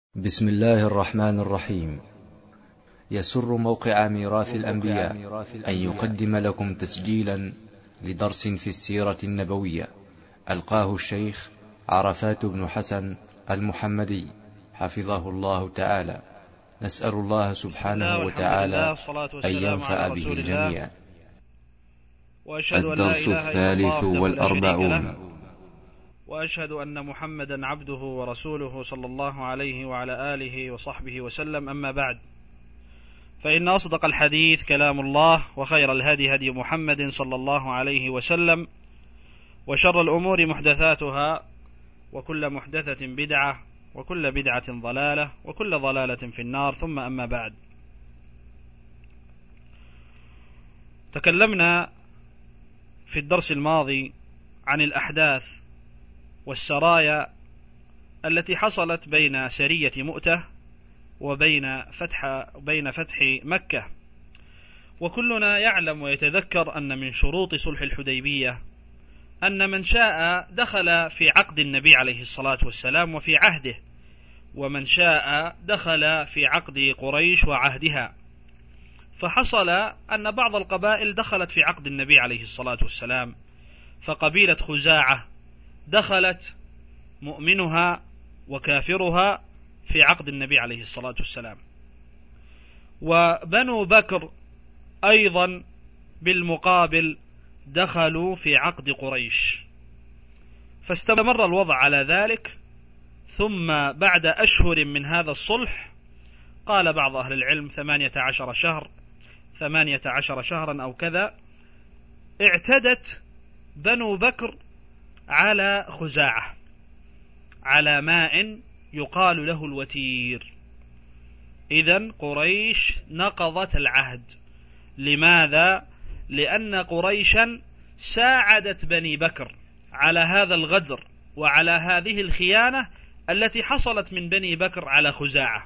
بسم الله الرحمن الرحيم. يسر موقع ميراث الأنبياء أن يقدم لكم تسجيلا لدرس في السيرة النبوية ألقاه الشيخ عرفات بن حسن المحمدي حفظه الله تعالى. نسأل الله سبحانه وتعالى أن ينفع به الجميع. الدرس الثالث والأربعون. وأشهد أن محمدا عبده ورسوله صلى الله عليه وعلى آله وصحبه وسلم. أما بعد، فإن أصدق الحديث كلام الله، وخير الهدي هدي محمد صلى الله عليه وسلم، وشر الأمور محدثاتها، وكل محدثة بدعة، وكل بدعة ضلالة، وكل ضلالة في النار. ثم أما بعد، تكلمنا في الدرس الماضي عن الأحداث والسرايا التي حصلت بين سرية مؤتة وبين فتح مكة. وكلنا يعلم ويتذكر أن من شروط صلح الحديبية أن من شاء دخل في عقد النبي عليه الصلاة والسلام وفي عهده، ومن شاء دخل في عقد قريش وعهدها. فحصل أن بعض القبائل دخلت في عقد النبي عليه الصلاة والسلام، فقبيلة خزاعة دخلت مؤمنها وكافرها في عقد النبي عليه الصلاة والسلام، وبنو بكر أيضا بالمقابل دخلوا في عقد قريش، فاستمر الوضع على ذلك. ثم بعد أشهر من هذا الصلح، قال بعض أهل العلم 18 شهرا أو كذا، اعتدت بنو بكر على خزاعة على ماء يقال له الوتير. إذن قريش نقضت العهد. لماذا؟ لأن قريشا ساعدت بني بكر على هذا الغدر وعلى هذه الخيانة التي حصلت من بني بكر على خزاعة،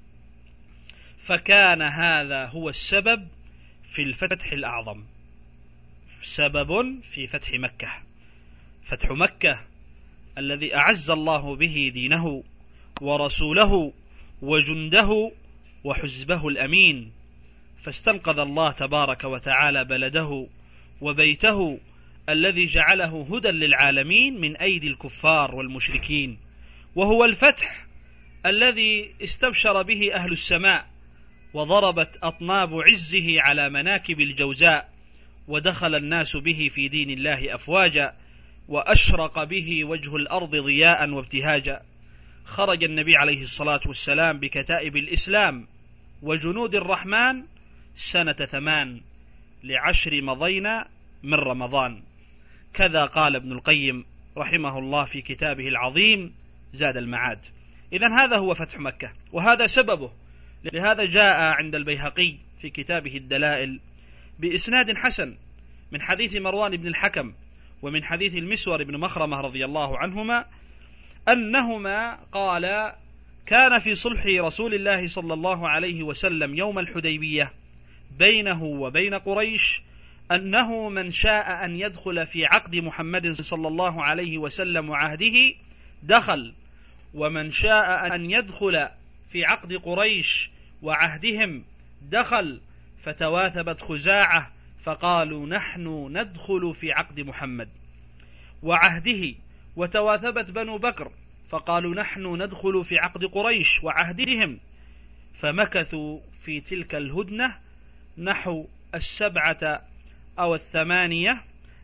فكان هذا هو السبب في الفتح الأعظم، سبب في فتح مكة. فتح مكة الذي أعز الله به دينه ورسوله وجنده وحزبه الأمين، فاستنقذ الله تبارك وتعالى بلده وبيته الذي جعله هدى للعالمين من أيدي الكفار والمشركين، وهو الفتح الذي استبشر به أهل السماء، وضربت أطناب عزه على مناكب الجوزاء، ودخل الناس به في دين الله أفواجا، وأشرق به وجه الأرض ضياء وابتهاجا. خرج النبي عليه الصلاة والسلام بكتائب الإسلام وجنود الرحمن سنة 8 ل10 مضينا من رمضان، كذا قال ابن القيم رحمه الله في كتابه العظيم زاد المعاد. إذن هذا هو فتح مكة، وهذا سببه. لهذا جاء عند البيهقي في كتابه الدلائل بإسناد حسن من حديث مروان بن الحكم ومن حديث المسور بن مخرمة رضي الله عنهما أنهما قال: كان في صلح رسول الله صلى الله عليه وسلم يوم الحديبية بينه وبين قريش أنه من شاء أن يدخل في عقد محمد صلى الله عليه وسلم وعهده دخل، ومن شاء أن يدخل في عقد قريش وعهدهم دخل. فتواثبت خزاعة فقالوا: نحن ندخل في عقد محمد وعهده. وتواثبت بنو بكر فقالوا: نحن ندخل في عقد قريش وعهدهم. فمكثوا في تلك الهدنة نحو 7 أو 8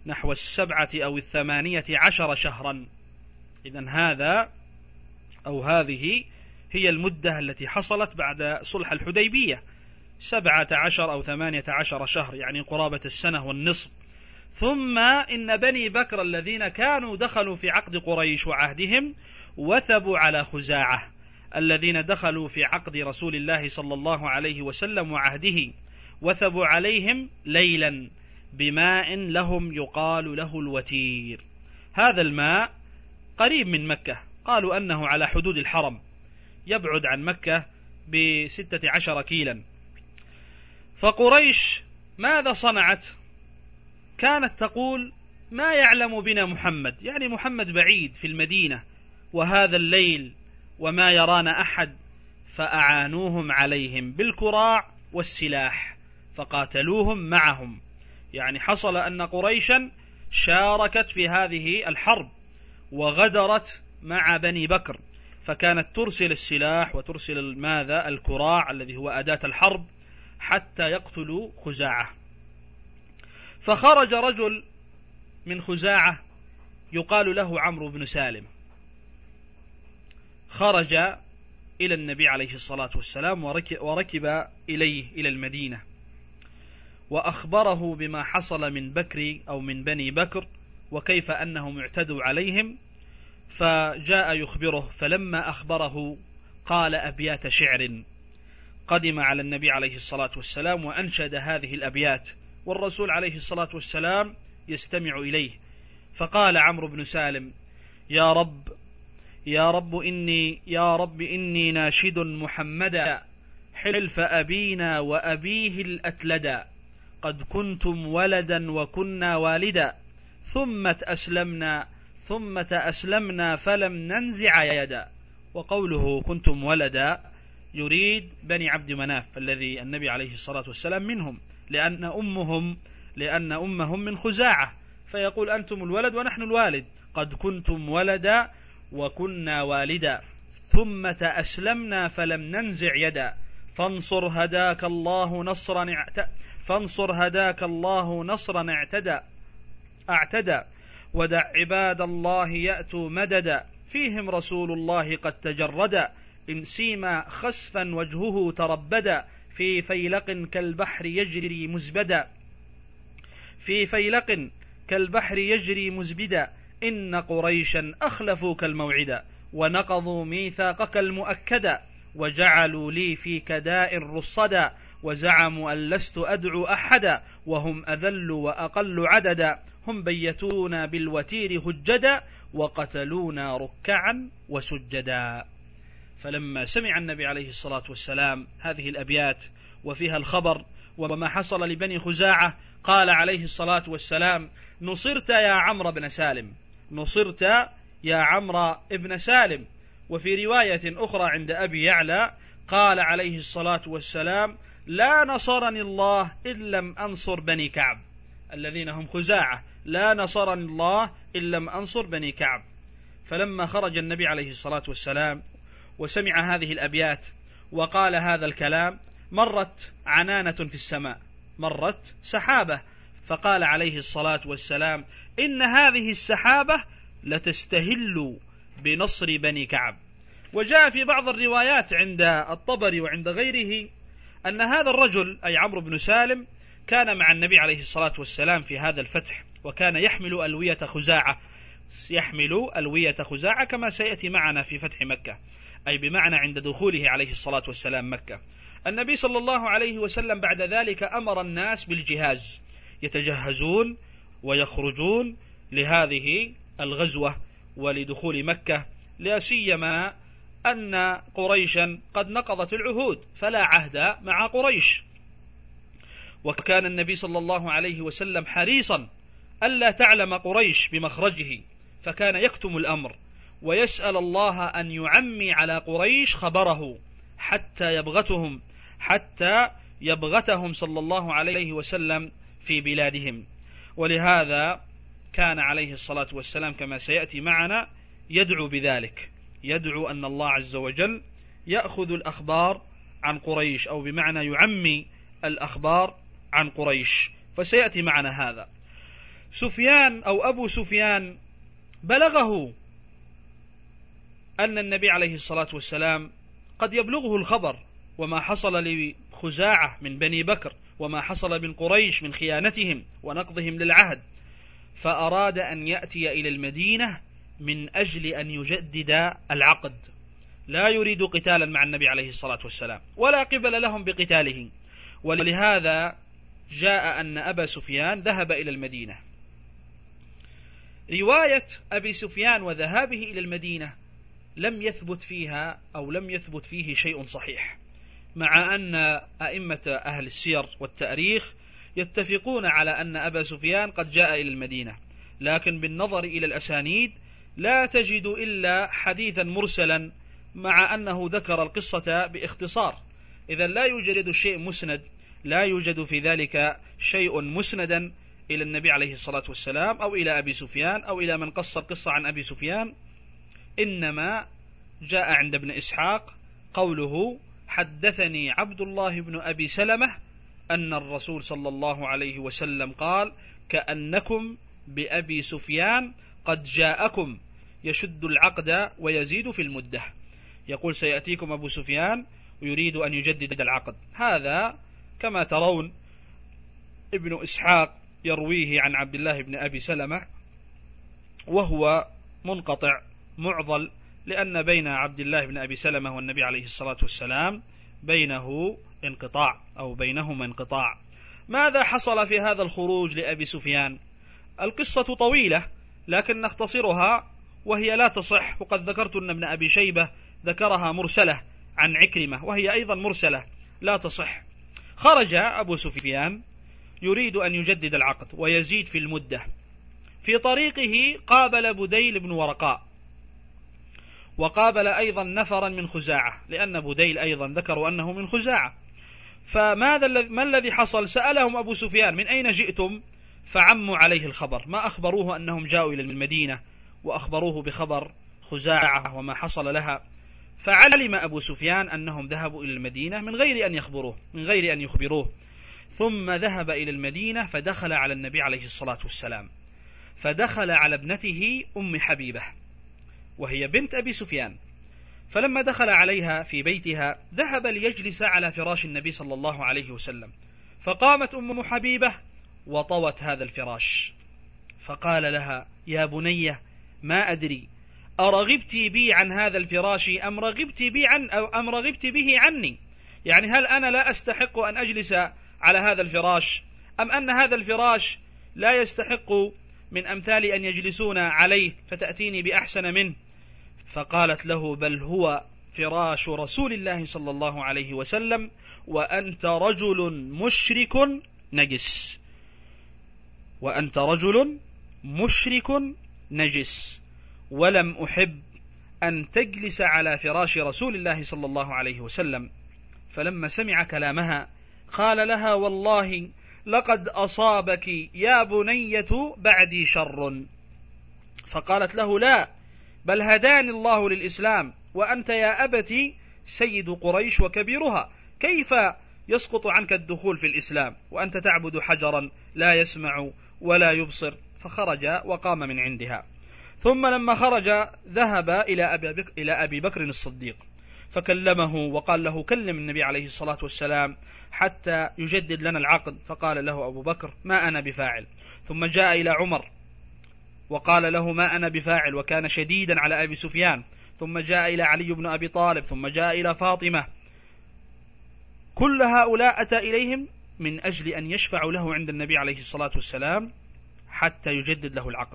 شهرا. إذن هذه هي المدة التي حصلت بعد صلح الحديبية، 17 أو 18 شهر، يعني قرابة السنة والنصف. ثم إن بني بكر الذين كانوا دخلوا في عقد قريش وعهدهم وثبوا على خزاعة الذين دخلوا في عقد رسول الله صلى الله عليه وسلم وعهده، وثبوا عليهم ليلا بماء لهم يقال له الوتير. هذا الماء قريب من مكة، قالوا أنه على حدود الحرم، يبعد عن مكة ب16 كيلا. فقريش ماذا صنعت؟ كانت تقول: ما يعلم بنا محمد، يعني محمد بعيد في المدينة، وهذا الليل وما يرانا أحد، فأعانوهم عليهم بالكراع والسلاح فقاتلوهم معهم. يعني حصل أن قريشا شاركت في هذه الحرب وغدرت مع بني بكر، فكانت ترسل السلاح وترسل الكراع الذي هو أداة الحرب حتى يقتلوا خزاعة. فخرج رجل من خزاعة يقال له عمرو بن سالم، خرج إلى النبي عليه الصلاة والسلام وركب إليه إلى المدينة، وأخبره بما حصل من بكر أو من بني بكر وكيف أنهم اعتدوا عليهم، فجاء يخبره. فلما أخبره قال أبيات شعر، قدم على النبي عليه الصلاة والسلام وأنشد هذه الأبيات، والرسول عليه الصلاة والسلام يستمع إليه. فقال عمرو بن سالم: يا رب إني ناشد محمدا حلف أبينا وأبيه الأتلدا، قد كنتم ولدا وكنا والدا، ثم أسلمنا فلم ننزع يدا. وقوله كنتم ولدا يريد بني عبد مناف الذي النبي عليه الصلاة والسلام منهم، لأن أمهم من خزاعة، فيقول أنتم الولد ونحن الوالد. قد كنتم ولدا وكنا والدا، ثم أسلمنا فلم ننزع يدا، فانصر هداك الله نصرا اعتدى، ودع عباد الله يأتوا مددا، فيهم رسول الله قد تجردا، إن سيما خسفا وجهه تربدا، في فيلق كالبحر يجري مزبدا، إن قريشا أخلفوك الموعدا، ونقضوا ميثاقك المؤكدا، وجعلوا لي فيك داء رصدا، وزعموا أن لست أدعو أحدا، وهم أذل وأقل عددا، هم بيتونا بالوتير هجدا، وقتلونا ركعا وسجدا. فلما سمع النبي عليه الصلاة والسلام هذه الأبيات وفيها الخبر وما حصل لبني خزاعة، قال عليه الصلاة والسلام: نصرت يا عمرو بن سالم. وفي رواية أخرى عند أبي يعلى قال عليه الصلاة والسلام: لا نصرني الله إن لم أنصر بني كعب، الذين هم خزاعة، لا نصرني الله إن لم أنصر بني كعب. فلما خرج النبي عليه الصلاة والسلام وسمع هذه الأبيات وقال هذا الكلام، مرت عنانة في السماء، مرت سحابة، فقال عليه الصلاة والسلام: إن هذه السحابة لتستهل بنصر بني كعب. وجاء في بعض الروايات عند الطبري وعند غيره أن هذا الرجل أي عمرو بن سالم كان مع النبي عليه الصلاة والسلام في هذا الفتح، وكان يحمل ألوية خزاعة كما سيأتي معنا في فتح مكة، أي بمعنى عند دخوله عليه الصلاة والسلام مكة. النبي صلى الله عليه وسلم بعد ذلك أمر الناس بالجهاز، يتجهزون ويخرجون لهذه الغزوة ولدخول مكة، لا سيما أن قريشا قد نقضت العهود فلا عهد مع قريش. وكان النبي صلى الله عليه وسلم حريصا ألا تعلم قريش بمخرجه، فكان يكتم الأمر ويسأل الله أن يعمي على قريش خبره حتى يبغتهم صلى الله عليه وسلم في بلادهم. ولهذا كان عليه الصلاة والسلام كما سيأتي معنا يدعو بذلك، يدعو أن الله عز وجل يأخذ الأخبار عن قريش، أو بمعنى يعمي الأخبار عن قريش، فسيأتي معنا هذا. سفيان أو أبو سفيان بلغه أن النبي عليه الصلاة والسلام قد يبلغه الخبر وما حصل لخزاعة من بني بكر وما حصل من قريش من خيانتهم ونقضهم للعهد، فأراد أن يأتي إلى المدينة من أجل أن يجدد العقد، لا يريد قتالا مع النبي عليه الصلاة والسلام ولا قبل لهم بقتاله. ولهذا جاء أن أبا سفيان ذهب إلى المدينة. رواية أبي سفيان وذهابه إلى المدينة لم يثبت فيه شيء صحيح، مع أن أئمة أهل السير والتاريخ يتفقون على أن أبا سفيان قد جاء إلى المدينة، لكن بالنظر إلى الأسانيد لا تجد إلا حديثا مرسلا مع أنه ذكر القصة باختصار. إذا لا يوجد شيء مسند، لا يوجد في ذلك شيء مسندا إلى النبي عليه الصلاة والسلام أو إلى أبي سفيان أو إلى من قص القصة عن أبي سفيان، إنما جاء عند ابن إسحاق قوله: حدثني عبد الله بن أبي سلمة أن الرسول صلى الله عليه وسلم قال: كأنكم بأبي سفيان قد جاءكم يشد العقد ويزيد في المدة. يقول: سيأتيكم أبو سفيان ويريد أن يجدد العقد. هذا كما ترون ابن إسحاق يرويه عن عبد الله بن أبي سلمة، وهو منقطع معضل، لأن بين عبد الله بن أبي سلمة والنبي عليه الصلاة والسلام بينه انقطاع أو بينهما انقطاع. ماذا حصل في هذا الخروج لأبي سفيان؟ القصة طويلة لكن نختصرها وهي لا تصح، وقد ذكرت أن ابن أبي شيبة ذكرها مرسلة عن عكرمة وهي أيضا مرسلة لا تصح. خرج أبو سفيان يريد أن يجدد العقد ويزيد في المدة. في طريقه قابل بديل بن ورقاء، وقابل أيضا نفرا من خزاعة، لأن بديل أيضا ذكروا أنه من خزاعة. ما الذي حصل؟ سألهم أبو سفيان: من أين جئتم؟ فعموا عليه الخبر، ما أخبروه أنهم جاءوا إلى المدينة، وأخبروه بخبر خزاعة وما حصل لها. فعلم أبو سفيان أنهم ذهبوا إلى المدينة من غير أن يخبروه. ثم ذهب إلى المدينة فدخل على النبي عليه الصلاة والسلام، فدخل على ابنته أم حبيبة وهي بنت أبي سفيان. فلما دخل عليها في بيتها ذهب ليجلس على فراش النبي صلى الله عليه وسلم، فقامت أم حبيبة وطوت هذا الفراش، فقال لها: يا بنية، ما أدري أرغبت بي عن هذا الفراش أم رغبت به عني؟ يعني هل أنا لا أستحق أن أجلس على هذا الفراش، أم أن هذا الفراش لا يستحق من أمثال أن يجلسون عليه فتأتيني بأحسن منه؟ فقالت له: بل هو فراش رسول الله صلى الله عليه وسلم، وأنت رجل مشرك نجس، وأنت رجل مشرك نجس، ولم أحب أن تجلس على فراش رسول الله صلى الله عليه وسلم. فلما سمع كلامها قال لها: والله لقد أصابك يا بنية بعدي شر. فقالت له: لا، بل هداني الله للإسلام، وأنت يا أبتي سيد قريش وكبيرها، كيف يسقط عنك الدخول في الإسلام وأنت تعبد حجرا لا يسمع ولا يبصر؟ فخرج وقام من عندها. ثم لما خرج ذهب إلى أبي بكر الصديق فكلمه وقال له: كلم النبي عليه الصلاة والسلام حتى يجدد لنا العقد. فقال له أبو بكر: ما أنا بفاعل. ثم جاء إلى عمر وقال له: ما أنا بفاعل، وكان شديدا على أبي سفيان. ثم جاء إلى علي بن أبي طالب، ثم جاء إلى فاطمة. كل هؤلاء أتى إليهم من أجل أن يشفعوا له عند النبي عليه الصلاة والسلام حتى يجدد له العقد.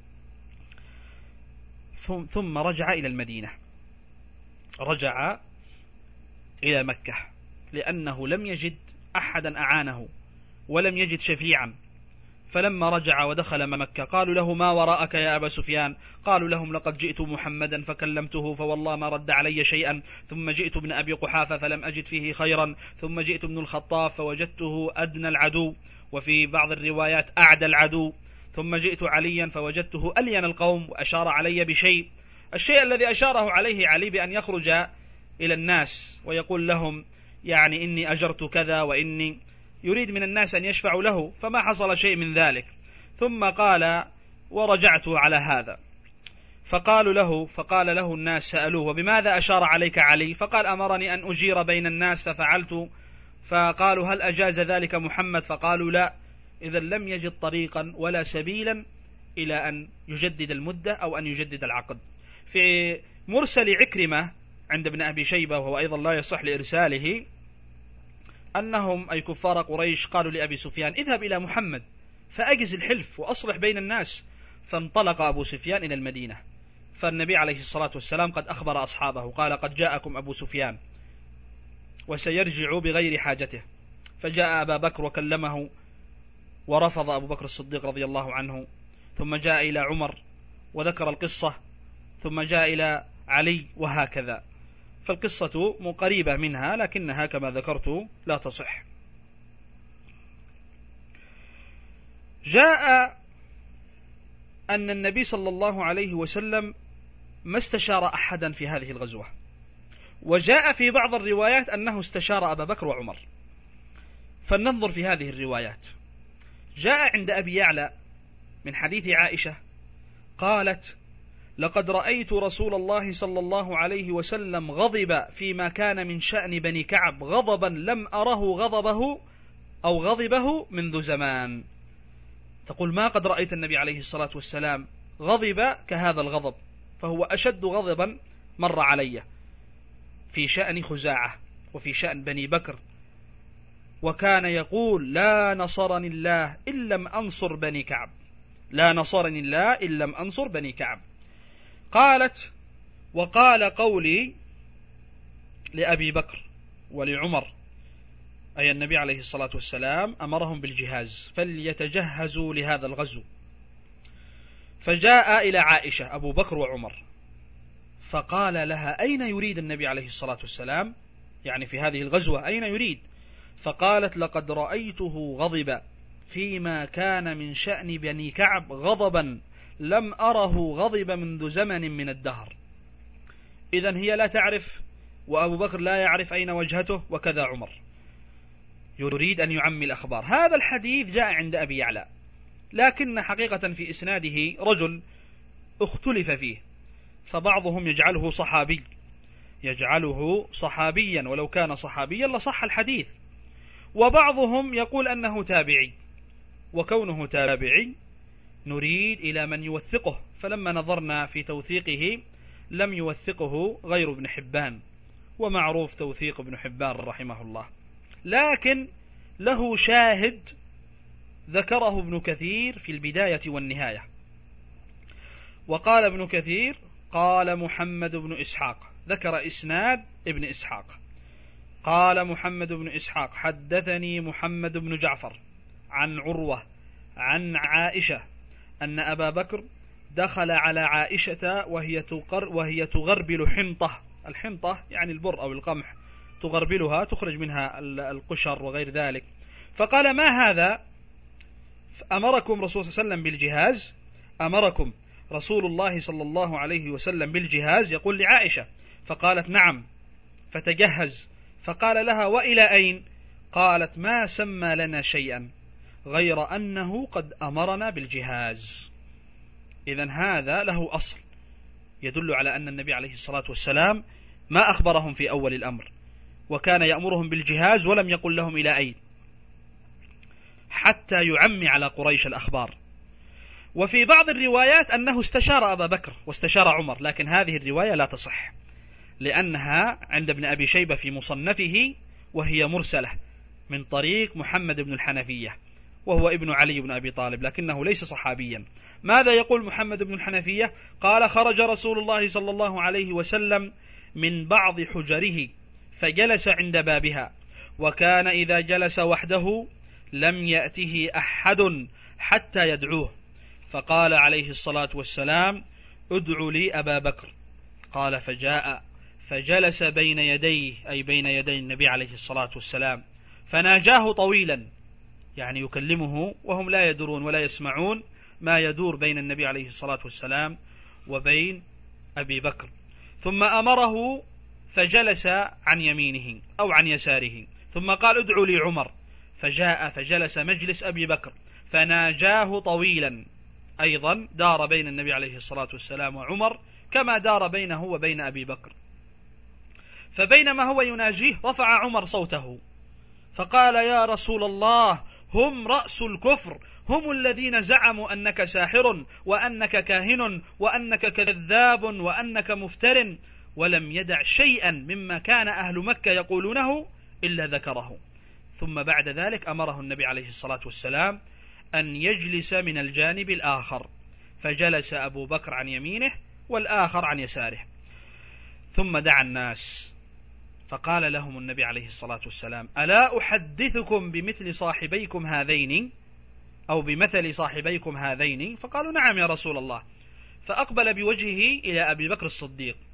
ثم رجع إلى المدينة، رجع إلى مكة، لأنه لم يجد أحدا أعانه ولم يجد شفيعا. فلما رجع ودخل مكة قالوا له: ما وراءك يا أبا سفيان؟ قالوا لهم: لقد جئت محمدا فكلمته فوالله ما رد علي شيئا، ثم جئت ابن أبي قحافة فلم أجد فيه خيرا، ثم جئت ابن الخطاب فوجدته أدنى العدو، وفي بعض الروايات أعدى العدو، ثم جئت عليا فوجدته ألين القوم وأشار علي بشيء. الشيء الذي أشاره عليه علي بأن يخرج إلى الناس ويقول لهم: يعني إني أجرت كذا، وإني يريد من الناس أن يشفعوا له، فما حصل شيء من ذلك. ثم قال: ورجعت على هذا. فقال له الناس سألوه: وبماذا أشار عليك علي؟ فقال: أمرني أن أجير بين الناس ففعلت. فقالوا: هل أجاز ذلك محمد؟ فقالوا: لا. إذا لم يجد طريقا ولا سبيلا إلى أن يجدد المدة أو أن يجدد العقد. في مرسل عكرمة عند ابن أبي شيبة، وهو أيضا لا يصح لإرساله، أنهم أي كفار قريش قالوا لأبي سفيان: اذهب إلى محمد فأجز الحلف وأصلح بين الناس. فانطلق أبو سفيان إلى المدينة، فالنبي عليه الصلاة والسلام قد أخبر أصحابه قال: قد جاءكم أبو سفيان وسيرجع بغير حاجته. فجاء أبا بكر وكلمه ورفض أبو بكر الصديق رضي الله عنه. ثم جاء إلى عمر وذكر القصة، ثم جاء إلى علي، وهكذا. فالقصة قريبة منها لكنها كما ذكرت لا تصح. جاء أن النبي صلى الله عليه وسلم ما استشار أحدا في هذه الغزوة، وجاء في بعض الروايات أنه استشار أبا بكر وعمر. فلننظر في هذه الروايات. جاء عند أبي يعلى من حديث عائشة قالت: لقد رأيت رسول الله صلى الله عليه وسلم غضب فيما كان من شأن بني كعب غضبا لم أره غضبه منذ زمان. تقول: ما قد رأيت النبي عليه الصلاة والسلام غضب كهذا الغضب، فهو أشد غضبا مر علي في شأن خزاعة وفي شأن بني بكر، وكان يقول: لا نصرني الله إن لم أنصر بني كعب، لا نصرني الله إن لم أنصر بني كعب. قالت: وقال قولي لأبي بكر ولعمر، أي النبي عليه الصلاة والسلام أمرهم بالجهاز فليتجهزوا لهذا الغزو. فجاء إلى عائشة أبو بكر وعمر فقال لها: أين يريد النبي عليه الصلاة والسلام؟ يعني في هذه الغزوة أين يريد؟ فقالت: لقد رأيته غضب فيما كان من شأن بني كعب غضبا لم أره غضب منذ زمن من الدهر. إذن هي لا تعرف وأبو بكر لا يعرف أين وجهته، وكذا عمر يريد أن يعمي الأخبار. هذا الحديث جاء عند أبي يعلى، لكن حقيقة في إسناده رجل اختلف فيه، فبعضهم يجعله صحابيا، ولو كان صحابيا لصح الحديث، وبعضهم يقول أنه تابعي، وكونه تابعي نريد إلى من يوثقه، فلما نظرنا في توثيقه لم يوثقه غير ابن حبان، ومعروف توثيق ابن حبان رحمه الله، لكن له شاهد ذكره ابن كثير في البداية والنهاية. وقال ابن كثير: قال محمد بن إسحاق، ذكر إسناد ابن إسحاق، قال محمد بن إسحاق: حدثني محمد بن جعفر عن عروة عن عائشة أن أبا بكر دخل على عائشة وهي تغربل حنطة. الحنطة يعني البر أو القمح، تغربلها تخرج منها القشر وغير ذلك. فقال: ما هذا؟ أمركم رسول صلى الله عليه وسلم بالجهاز؟ أمركم رسول الله صلى الله عليه وسلم بالجهاز؟ يقول لعائشة. فقالت: نعم. فتجهز. فقال لها: وإلى أين؟ قالت: ما سمى لنا شيئا غير أنه قد أمرنا بالجهاز. إذن هذا له أصل يدل على أن النبي عليه الصلاة والسلام ما أخبرهم في أول الأمر، وكان يأمرهم بالجهاز ولم يقل لهم إلى أين، حتى يعمي على قريش الأخبار. وفي بعض الروايات أنه استشار أبا بكر واستشار عمر، لكن هذه الرواية لا تصح، لأنها عند ابن أبي شيبة في مصنفه، وهي مرسلة من طريق محمد بن الحنفية، وهو ابن علي بن أبي طالب، لكنه ليس صحابيا. ماذا يقول محمد بن الحنفية؟ قال: خرج رسول الله صلى الله عليه وسلم من بعض حجره فجلس عند بابها، وكان إذا جلس وحده لم يأته أحد حتى يدعوه، فقال عليه الصلاة والسلام: ادعوا لي أبا بكر. قال: فجاء فجلس بين يديه، أي بين يدي النبي عليه الصلاة والسلام، فناجاه طويلا، يعني يكلمه وهم لا يدرون ولا يسمعون ما يدور بين النبي عليه الصلاة والسلام وبين أبي بكر. ثم أمره فجلس عن يمينه أو عن يساره، ثم قال: ادعوا لي عمر. فجاء فجلس مجلس أبي بكر فناجاه طويلا، أيضا دار بين النبي عليه الصلاة والسلام وعمر كما دار بينه وبين أبي بكر. فبينما هو يناجيه رفع عمر صوته فقال: يا رسول الله، هم رأس الكفر، هم الذين زعموا أنك ساحر وأنك كاهن وأنك كذاب وأنك مفتر، ولم يدع شيئا مما كان أهل مكة يقولونه إلا ذكره. ثم بعد ذلك أمره النبي عليه الصلاة والسلام أن يجلس من الجانب الآخر، فجلس أبو بكر عن يمينه والآخر عن يساره. ثم دعا الناس فقال لهم النبي عليه الصلاة والسلام: ألا أحدثكم بمثل صاحبيكم هذين أو بمثل صاحبيكم هذين؟ فقالوا: نعم يا رسول الله. فأقبل بوجهه إلى أبي بكر الصديق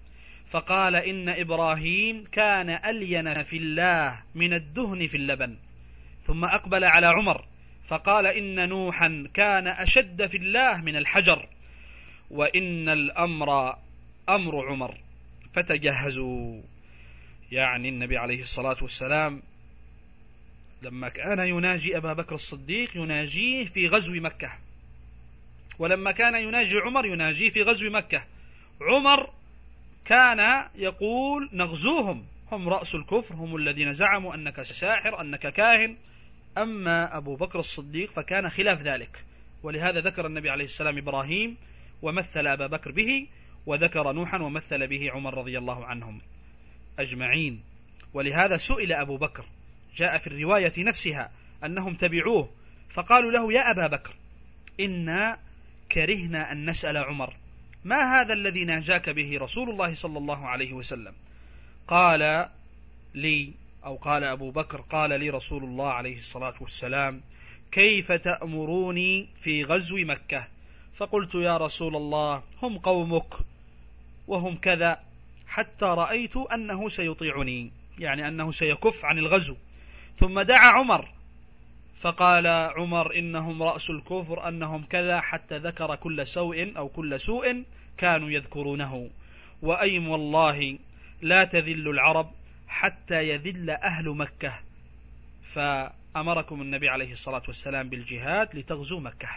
فقال إن إبراهيم كان ألين في الله من الدهن في اللبن. ثم أقبل على عمر فقال إن نوحا كان أشد في الله من الحجر، وإن الأمر أمر عمر فتجهزوا. يعني النبي عليه الصلاة والسلام لما كان يناجي أبا بكر الصديق يناجيه في غزو مكة، ولما كان يناجي عمر يناجيه في غزو مكة. عمر كان يقول نغزوهم، هم رأس الكفر، هم الذين زعموا أنك ساحر أنك كاهن. أما أبو بكر الصديق فكان خلاف ذلك، ولهذا ذكر النبي عليه السلام إبراهيم ومثل أبا بكر به، وذكر نوحا ومثل به عمر رضي الله عنهم أجمعين. ولهذا سئل أبو بكر، جاء في الرواية نفسها أنهم تبعوه فقالوا له يا أبا بكر إنا كرهنا أن نسأل عمر ما هذا الذي ناجاك به رسول الله صلى الله عليه وسلم. قال لي أو قال أبو بكر قال لي رسول الله عليه الصلاة والسلام كيف تأمروني في غزو مكة؟ فقلت يا رسول الله هم قومك وهم كذا، حتى رأيت أنه سيطيعني، يعني أنه سيكف عن الغزو. ثم دعا عمر فقال عمر إنهم رأس الكفر أنهم كذا، حتى ذكر كل سوء أو كل سوء كانوا يذكرونه. وأيم والله لا تذل العرب حتى يذل أهل مكة، فأمركم النبي عليه الصلاة والسلام بالجهاد لتغزو مكة.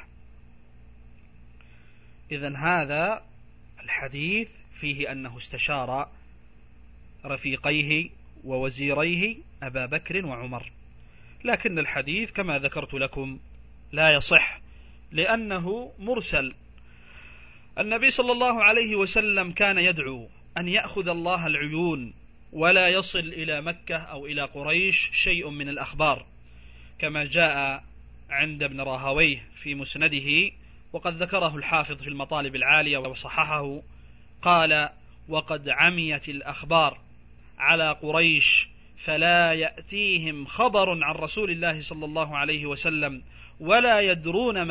إذن هذا الحديث فيه أنه استشار رفيقيه ووزيريه أبا بكر وعمر، لكن الحديث كما ذكرت لكم لا يصح لأنه مرسل. النبي صلى الله عليه وسلم كان يدعو أن يأخذ الله العيون ولا يصل إلى مكة أو إلى قريش شيء من الأخبار، كما جاء عند ابن راهويه في مسنده، وقد ذكره الحافظ في المطالب العالية وصححه. قال وقد عميت الأخبار على قريش فلا يأتيهم خبر عن رسول الله صلى الله عليه وسلم ولا يدرون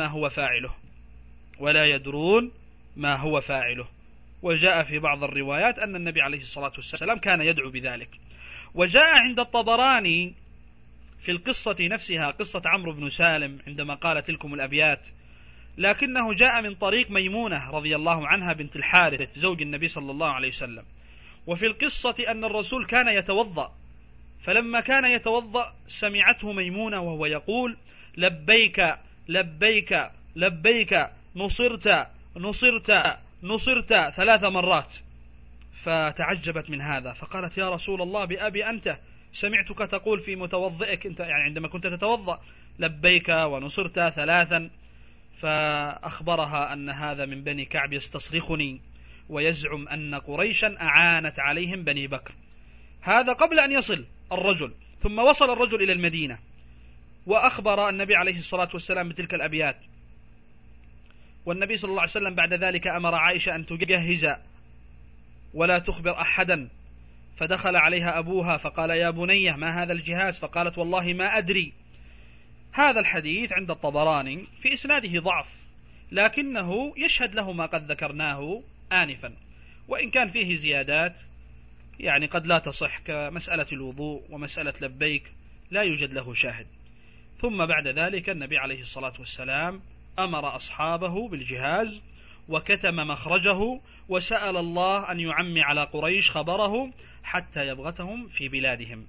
ما هو فاعله. وجاء في بعض الروايات أن النبي عليه الصلاة والسلام كان يدعو بذلك. وجاء عند الطبراني في القصة نفسها قصة عمرو بن سالم عندما قال تلكم الأبيات، لكنه جاء من طريق ميمونة رضي الله عنها بنت الحارث زوج النبي صلى الله عليه وسلم. وفي القصة أن الرسول كان يتوضأ، فلما كان يتوضأ سمعته ميمونة وهو يقول لبيك لبيك لبيك نصرت نصرت نصرت 3 مرات، فتعجبت من هذا فقالت يا رسول الله بأبي أنت، سمعتك تقول في متوضئك أنت، يعني عندما كنت تتوضأ لبيك ونصرت 3. فأخبرها أن هذا من بني كعب يستصرخني ويزعم أن قريشا أعانت عليهم بني بكر. هذا قبل أن يصل الرجل. ثم وصل الرجل إلى المدينة وأخبر النبي عليه الصلاة والسلام بتلك الأبيات، والنبي صلى الله عليه وسلم بعد ذلك أمر عائشة أن تجهز ولا تخبر أحدا، فدخل عليها أبوها فقال يا بنية ما هذا الجهاز؟ فقالت والله ما أدري. هذا الحديث عند الطبراني في إسناده ضعف، لكنه يشهد له ما قد ذكرناه آنفا، وإن كان فيه زيادات يعني قد لا تصح، كمسألة الوضوء ومسألة لبيك لا يوجد له شاهد. ثم بعد ذلك النبي عليه الصلاة والسلام أمر أصحابه بالجهاز وكتم مخرجه وسأل الله أن يعمي على قريش خبره حتى يبغتهم في بلادهم.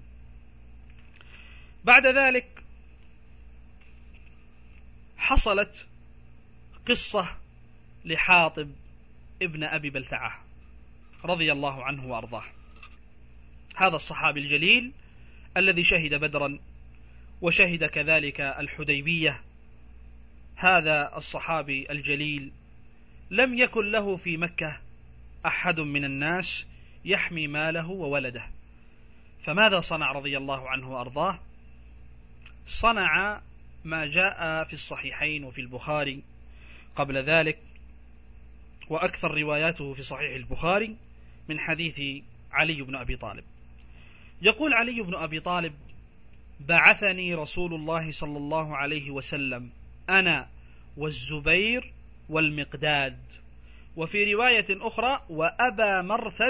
بعد ذلك حصلت قصة لحاطب ابن أبي بلتعة رضي الله عنه وأرضاه. هذا الصحابي الجليل الذي شهد بدرا وشهد كذلك الحديبية، هذا الصحابي الجليل لم يكن له في مكة أحد من الناس يحمي ماله وولده، فماذا صنع رضي الله عنه وأرضاه؟ صنع ما جاء في الصحيحين وفي البخاري قبل ذلك، وأكثر رواياته في صحيح البخاري من حديث علي بن أبي طالب. يقول علي بن أبي طالب بعثني رسول الله صلى الله عليه وسلم أنا والزبير والمقداد، وفي رواية أخرى وأبا مرثد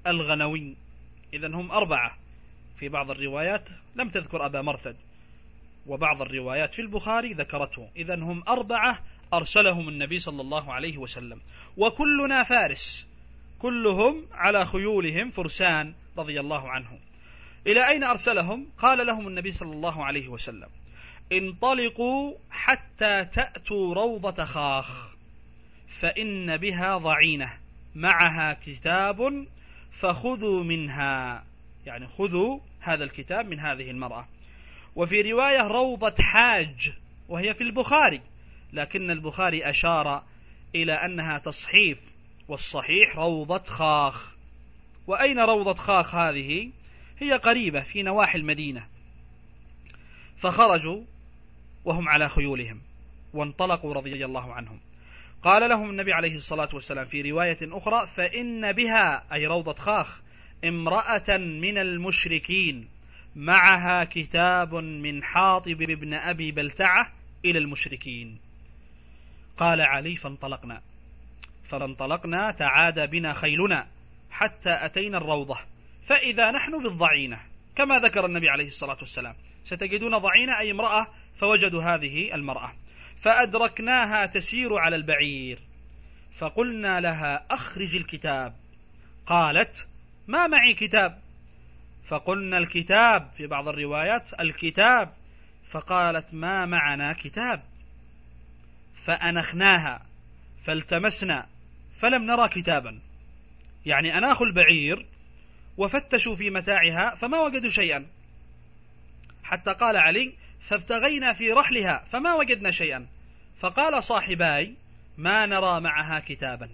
الغنوي. إذن هم 4. في بعض الروايات لم تذكر أبا مرثد، وبعض الروايات في البخاري ذكرته. إذن هم 4 أرسلهم النبي صلى الله عليه وسلم، وكلنا فارس، كلهم على خيولهم فرسان رضي الله عنهم. إلى أين أرسلهم؟ قال لهم النبي صلى الله عليه وسلم: انطلقوا حتى تأتوا روضة خاخ، فإن بها ضعينة معها كتاب فخذوا منها، يعني خذوا هذا الكتاب من هذه المرأة. وفي رواية روضة حاج، وهي في البخاري، لكن البخاري أشار إلى أنها تصحيف، والصحيح روضة خاخ. وأين روضة خاخ هذه؟ هي قريبة في نواحي المدينة. فخرجوا وهم على خيولهم وانطلقوا رضي الله عنهم. قال لهم النبي عليه الصلاة والسلام في رواية أخرى: فإن بها، أي روضة خاخ، امرأة من المشركين معها كتاب من حاطب بن أبي بلتعة إلى المشركين. قال علي: فانطلقنا تعاد بنا خيلنا حتى أتينا الروضة، فإذا نحن بالضعينة، كما ذكر النبي عليه الصلاة والسلام: ستجدون ضعينة أي امرأة، فوجدوا هذه المرأة. فأدركناها تسير على البعير، فقلنا لها: أخرج الكتاب. قالت: ما معي كتاب. فقلنا: الكتاب، في بعض الروايات الكتاب. فقالت: ما معنا كتاب. فأنخناها فالتمسنا فلم نرى كتابا، يعني أناخوا البعير وفتشوا في متاعها فما وجدوا شيئا، حتى قال علي: فابتغينا في رحلها فما وجدنا شيئا. فقال صاحباي: ما نرى معها كتابا.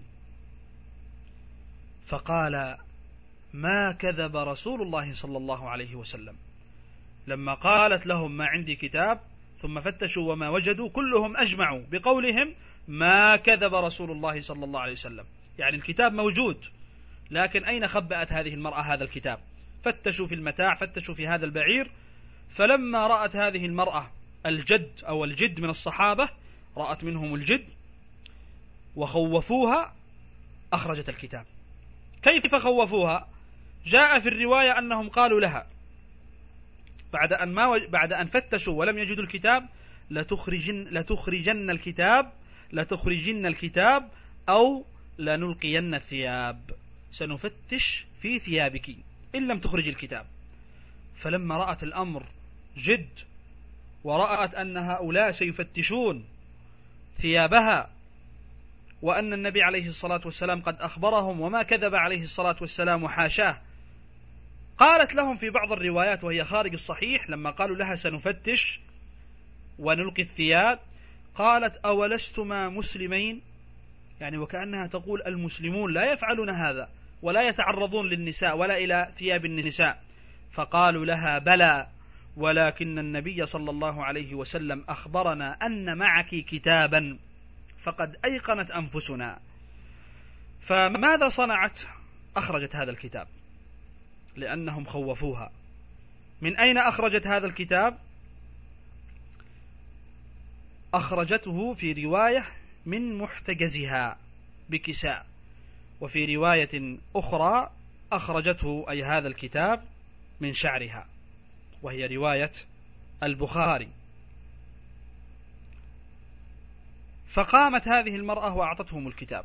فقال: ما كذب رسول الله صلى الله عليه وسلم. لما قالت لهم: ما عندي كتاب، ثم فتشوا وما وجدوا، كلهم أجمعوا بقولهم: ما كذب رسول الله صلى الله عليه وسلم. يعني الكتاب موجود، لكن أين خبأت هذه المرأة هذا الكتاب؟ فتشوا في المتاع، فتشوا في هذا البعير. فلما رأت هذه المرأة الجد من الصحابة، رأت منهم الجد وخوفوها، أخرجت الكتاب. كيف خوفوها؟ جاء في الرواية أنهم قالوا لها بعد أن فتشوا ولم يجدوا الكتاب: لتخرجن الكتاب أو لنلقين الثياب، سنفتش في ثيابك إن لم تخرج الكتاب. فلما رأت الأمر جد، ورأت أن هؤلاء سيفتشون ثيابها، وأن النبي عليه الصلاة والسلام قد أخبرهم وما كذب عليه الصلاة والسلام حاشاه، قالت لهم في بعض الروايات وهي خارج الصحيح، لما قالوا لها: سنفتش ونلقي الثياب، قالت: أولستما مسلمين؟ يعني وكأنها تقول: المسلمون لا يفعلون هذا ولا يتعرضون للنساء ولا إلى ثياب النساء. فقالوا لها: بلى، ولكن النبي صلى الله عليه وسلم أخبرنا أن معك كتابا فقد أيقنت أنفسنا. فماذا صنعت؟ أخرجت هذا الكتاب، لأنهم خوفوها. من أين أخرجت هذا الكتاب؟ أخرجته في رواية من محتجزها بكساء، وفي رواية أخرى أخرجته، أي هذا الكتاب، من شعرها، وهي رواية البخاري. فقامت هذه المرأة وأعطتهم الكتاب،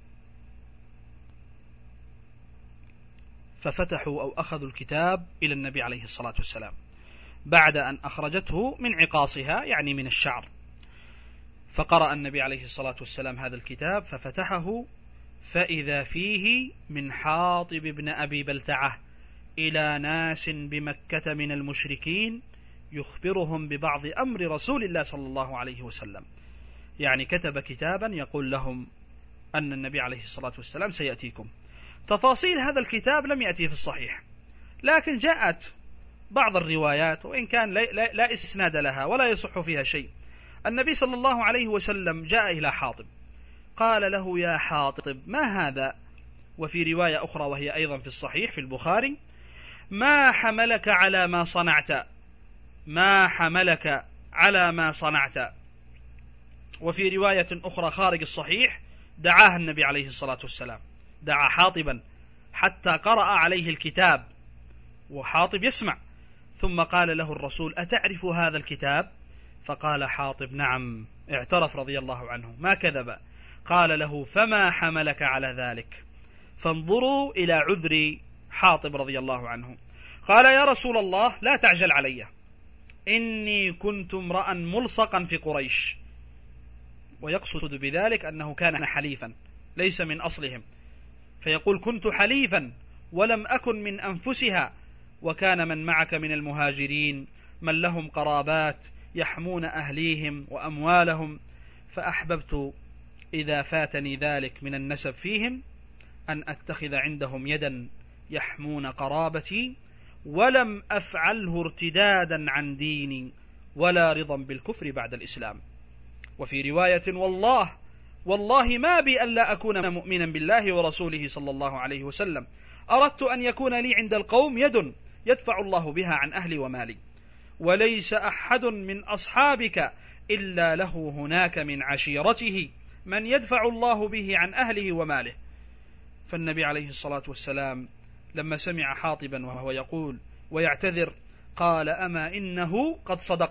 ففتحوا أو أخذوا الكتاب إلى النبي عليه الصلاة والسلام بعد أن أخرجته من عقاصها، يعني من الشعر. فقرأ النبي عليه الصلاة والسلام هذا الكتاب، ففتحه فإذا فيه: من حاطب بن أبي بلتعة إلى ناس بمكة من المشركين يخبرهم ببعض أمر رسول الله صلى الله عليه وسلم. يعني كتب كتابا يقول لهم أن النبي عليه الصلاة والسلام سيأتيكم. تفاصيل هذا الكتاب لم يأتي في الصحيح، لكن جاءت بعض الروايات، وإن كان لا إسناد لها ولا يصح فيها شيء. النبي صلى الله عليه وسلم جاء إلى حاطب، قال له: يا حاطب، ما هذا؟ وفي رواية أخرى وهي أيضا في الصحيح في البخاري: ما حملك على ما صنعت، ما حملك على ما صنعت. وفي رواية أخرى خارج الصحيح: دعاها النبي عليه الصلاة والسلام، دعا حاطبا حتى قرأ عليه الكتاب وحاطب يسمع، ثم قال له الرسول: أتعرف هذا الكتاب؟ فقال حاطب: نعم. اعترف رضي الله عنه ما كذب. قال له: فما حملك على ذلك؟ فانظروا إلى عذر حاطب رضي الله عنه. قال: يا رسول الله لا تعجل علي، إني كنت امرأ ملصقا في قريش، ويقصد بذلك أنه كان حليفا ليس من أصلهم، فيقول: كنت حليفا ولم أكن من أنفسها، وكان من معك من المهاجرين من لهم قرابات يحمون أهليهم وأموالهم، فأحببت إذا فاتني ذلك من النسب فيهم أن أتخذ عندهم يدا يحمون قرابتي، ولم أفعله ارتدادا عن ديني ولا رضا بالكفر بعد الإسلام. وفي رواية: والله ما بي ألا أكون مؤمنا بالله ورسوله صلى الله عليه وسلم، أردت أن يكون لي عند القوم يد يدفع الله بها عن أهلي ومالي، وليس أحد من أصحابك إلا له هناك من عشيرته من يدفع الله به عن أهله وماله. فالنبي عليه الصلاة والسلام لما سمع حاطبا وهو يقول ويعتذر قال: أما إنه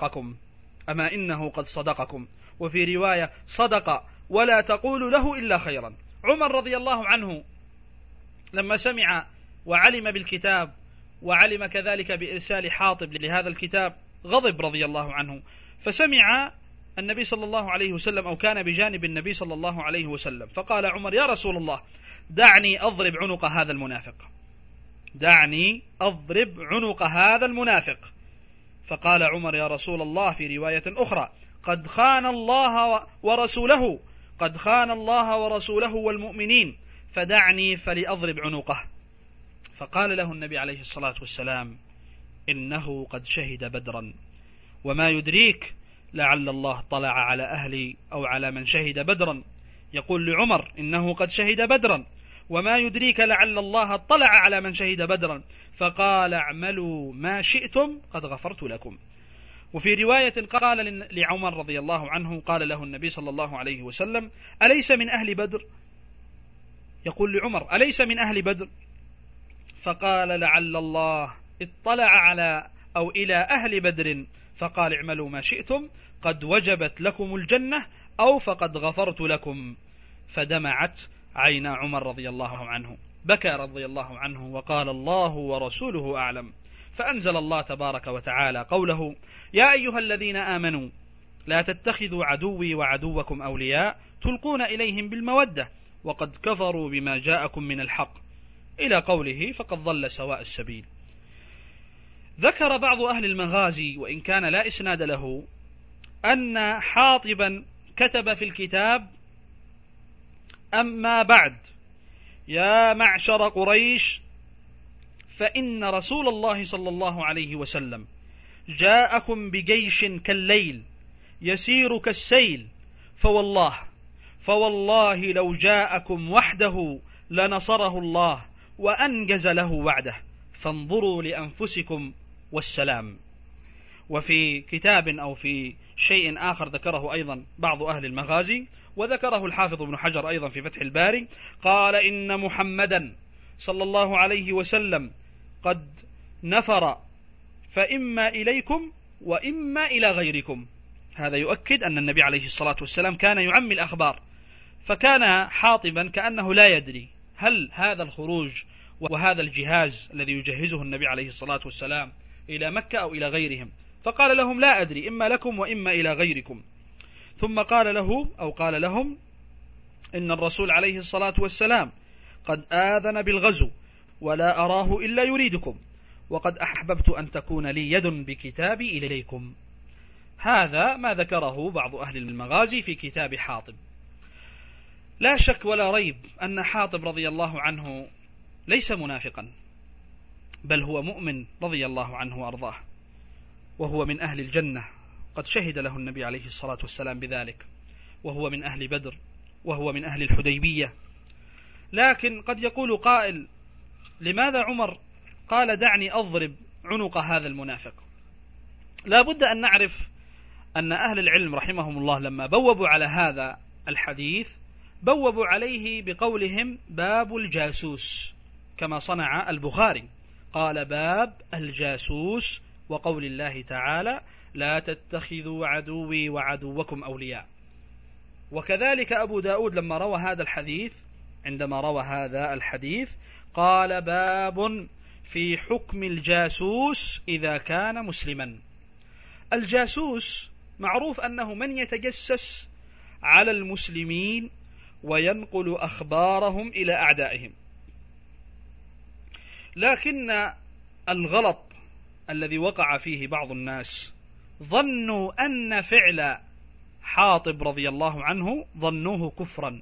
قد صدقكم. وفي رواية: صدق ولا تقول له إلا خيرا. عمر رضي الله عنه لما سمع وعلم بالكتاب وعلم كذلك بإرسال حاطب لهذا الكتاب غضب رضي الله عنه، فسمع النبي صلى الله عليه وسلم أو كان بجانب النبي صلى الله عليه وسلم، فقال عمر: يا رسول الله دعني أضرب عنق هذا المنافق. فقال عمر: يا رسول الله، في رواية أخرى: قد خان الله ورسوله والمؤمنين، فدعني فلأضرب عنقه. فقال له النبي عليه الصلاة والسلام: إنه قد شهد بدرا، وما يدريك لعل الله طلع على أهلي أو على من شهد بدرا. يقول لعمر: إنه قد شهد بدرا، وما يدريك لعل الله اطلع على من شهد بدرا. فقال: اعملوا ما شئتم قد غفرت لكم. وفي رواية قال لعمر رضي الله عنه، قال له النبي صلى الله عليه وسلم: أليس من أهل بدر؟ يقول لعمر: أليس من أهل بدر؟ فقال: لعل الله اطلع على أو إلى أهل بدر فقال: اعملوا ما شئتم قد وجبت لكم الجنة أو فقد غفرت لكم. فدمعت عينا عمر رضي الله عنه، بكى رضي الله عنه وقال: الله ورسوله أعلم. فأنزل الله تبارك وتعالى قوله: يا أيها الذين آمنوا لا تتخذوا عدوي وعدوكم أولياء تلقون إليهم بالمودة وقد كفروا بما جاءكم من الحق، إلى قوله: فقد ضل سواء السبيل. ذكر بعض أهل المغازي وإن كان لا إسناد له أن حاطبا كتب في الكتاب: أما بعد، يا معشر قريش، فإن رسول الله صلى الله عليه وسلم جاءكم بجيش كالليل يسير كالسيل، فوالله لو جاءكم وحده لنصره الله وأنجز له وعده، فانظروا لأنفسكم والسلام. وفي كتاب أو في شيء آخر ذكره أيضا بعض أهل المغازي، وذكره الحافظ ابن حجر أيضا في فتح الباري، قال: إن محمدا صلى الله عليه وسلم قد نفر، فإما إليكم وإما إلى غيركم. هذا يؤكد أن النبي عليه الصلاة والسلام كان يعمي الأخبار، فكان حاطبا كأنه لا يدري هل هذا الخروج وهذا الجهاز الذي يجهزه النبي عليه الصلاة والسلام إلى مكة أو إلى غيرهم، فقال لهم: لا أدري، إما لكم وإما إلى غيركم. ثم قال لهم: إن الرسول عليه الصلاة والسلام قد آذن بالغزو ولا أراه إلا يريدكم، وقد أحببت أن تكون لي يد بكتابي إليكم. هذا ما ذكره بعض أهل المغازي في كتاب حاطب. لا شك ولا ريب أن حاطب رضي الله عنه ليس منافقا، بل هو مؤمن رضي الله عنه وأرضاه، وهو من أهل الجنة، قد شهد له النبي عليه الصلاة والسلام بذلك، وهو من أهل بدر، وهو من أهل الحديبية. لكن قد يقول قائل: لماذا عمر قال دعني أضرب عنق هذا المنافق؟ لا بد أن نعرف أن أهل العلم رحمهم الله لما بوبوا على هذا الحديث بوبوا عليه بقولهم: باب الجاسوس كما صنع البخاري، قال: باب الجاسوس وقول الله تعالى: لا تتخذوا عدوي وعدوكم أولياء. وكذلك أبو داود لما روى هذا الحديث، عندما روى هذا الحديث قال: باب في حكم الجاسوس إذا كان مسلما. الجاسوس معروف أنه من يتجسس على المسلمين وينقل أخبارهم إلى أعدائهم، لكن الغلط الذي وقع فيه بعض الناس ظنوا أن فعل حاطب رضي الله عنه ظنوه كفرا،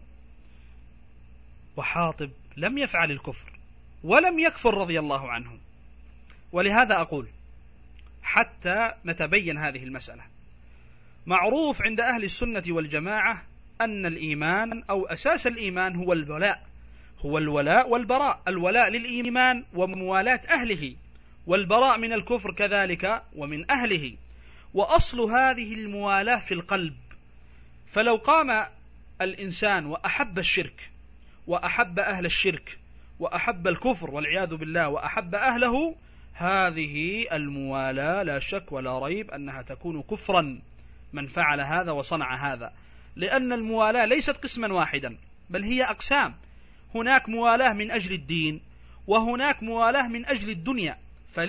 وحاطب لم يفعل الكفر ولم يكفر رضي الله عنه. ولهذا أقول حتى نتبين هذه المسألة، معروف عند أهل السنة والجماعة أن الإيمان أو أساس الإيمان هو الولاء والبراء، الولاء للإيمان وموالاة أهله، والبراء من الكفر كذلك ومن أهله، وأصل هذه الموالاة في القلب. فلو قام الإنسان وأحب الشرك وأحب أهل الشرك وأحب الكفر والعياذ بالله وأحب أهله، هذه الموالاة لا شك ولا ريب أنها تكون كفرا من فعل هذا وصنع هذا، لأن الموالاة ليست قسما واحدا بل هي أقسام، هناك موالاة من أجل الدين وهناك موالاة من أجل الدنيا،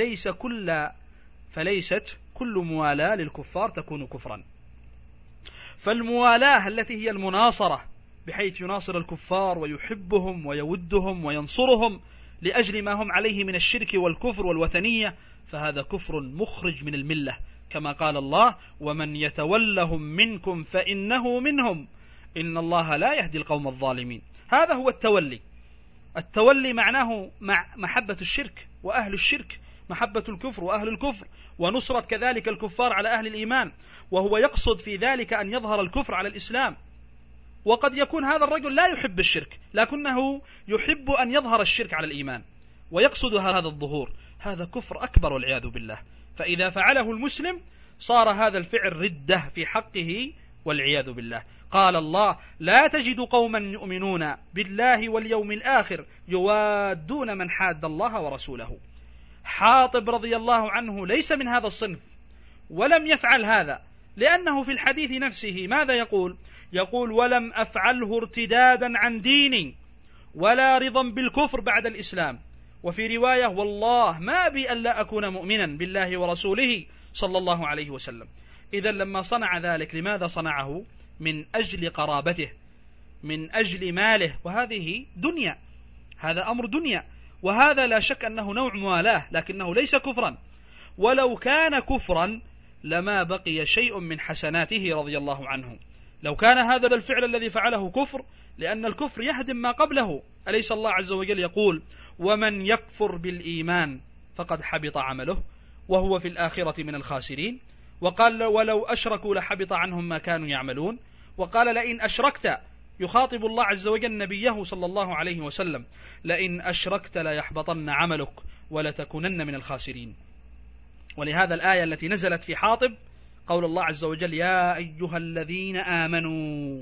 فليست كل موالاة للكفار تكون كفرا. فالموالاة التي هي المناصرة بحيث يناصر الكفار ويحبهم ويودهم وينصرهم لأجل ما هم عليه من الشرك والكفر والوثنية، فهذا كفر مخرج من الملة، كما قال الله: ومن يتولهم منكم فإنه منهم إن الله لا يهدي القوم الظالمين. هذا هو التولي معناه محبة الشرك وأهل الشرك، محبة الكفر وأهل الكفر، ونصرة كذلك الكفار على أهل الإيمان، وهو يقصد في ذلك أن يظهر الكفر على الإسلام. وقد يكون هذا الرجل لا يحب الشرك لكنه يحب أن يظهر الشرك على الإيمان ويقصد هذا الظهور، هذا كفر أكبر والعياذ بالله. فإذا فعله المسلم صار هذا الفعل ردة في حقه والعياذ بالله. قال الله: لا تجد قوما يؤمنون بالله واليوم الآخر يوادون من حاد الله ورسوله. حاطب رضي الله عنه ليس من هذا الصنف ولم يفعل هذا، لأنه في الحديث نفسه ماذا يقول: ولم أفعله ارتدادا عن ديني ولا رضا بالكفر بعد الإسلام. وفي رواية: والله ما بي أن لا أكون مؤمنا بالله ورسوله صلى الله عليه وسلم. إذن لما صنع ذلك لماذا صنعه؟ من أجل قرابته، من أجل ماله، وهذه دنيا، هذا أمر دنيا، وهذا لا شك أنه نوع موالاه لكنه ليس كفرا. ولو كان كفرا لما بقي شيء من حسناته رضي الله عنه. لو كان هذا الفعل الذي فعله كفر، لأن الكفر يهدم ما قبله، أليس الله عز وجل يقول: ومن يكفر بالإيمان فقد حبط عمله وهو في الآخرة من الخاسرين. وقال: ولو أشركوا لحبط عنهم ما كانوا يعملون. وقال: لئن أشركت، يخاطب الله عز وجل نبيه صلى الله عليه وسلم: لئن أشركت ليحبطن عملك ولتكونن من الخاسرين. ولهذا الآية التي نزلت في حاطب قول الله عز وجل: يا أيها الذين آمنوا،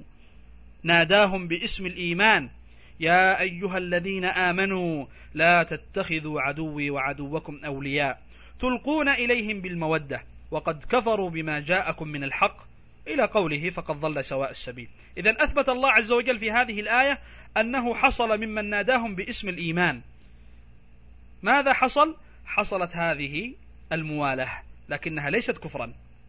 ناداهم باسم الإيمان: يا أيها الذين آمنوا لا تتخذوا عدوي وعدوكم أولياء تلقون إليهم بالمودة وقد كفروا بما جاءكم من الحق، إلى قوله: فقد ضل سواء السبيل. إذن أثبت الله عز وجل في هذه الآية أنه حصل ممن ناداهم باسم الإيمان. ماذا حصل؟ حصلت هذه الموالاة لكنها ليست كفرا.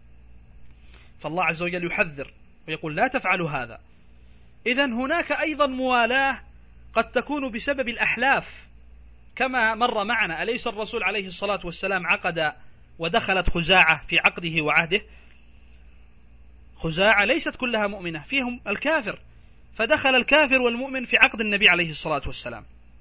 فالله عز وجل يحذر ويقول: لا تفعلوا هذا. إذن هناك أيضا موالاة قد تكون بسبب الأحلاف، كما مر معنا. أليس الرسول عليه الصلاة والسلام عقد ودخلت خزاعة في عقده وعهده؟ خزاعة ليست كلها مؤمنة، فيهم الكافر، فدخل الكافر والمؤمن في عقد النبي عليه الصلاة والسلام.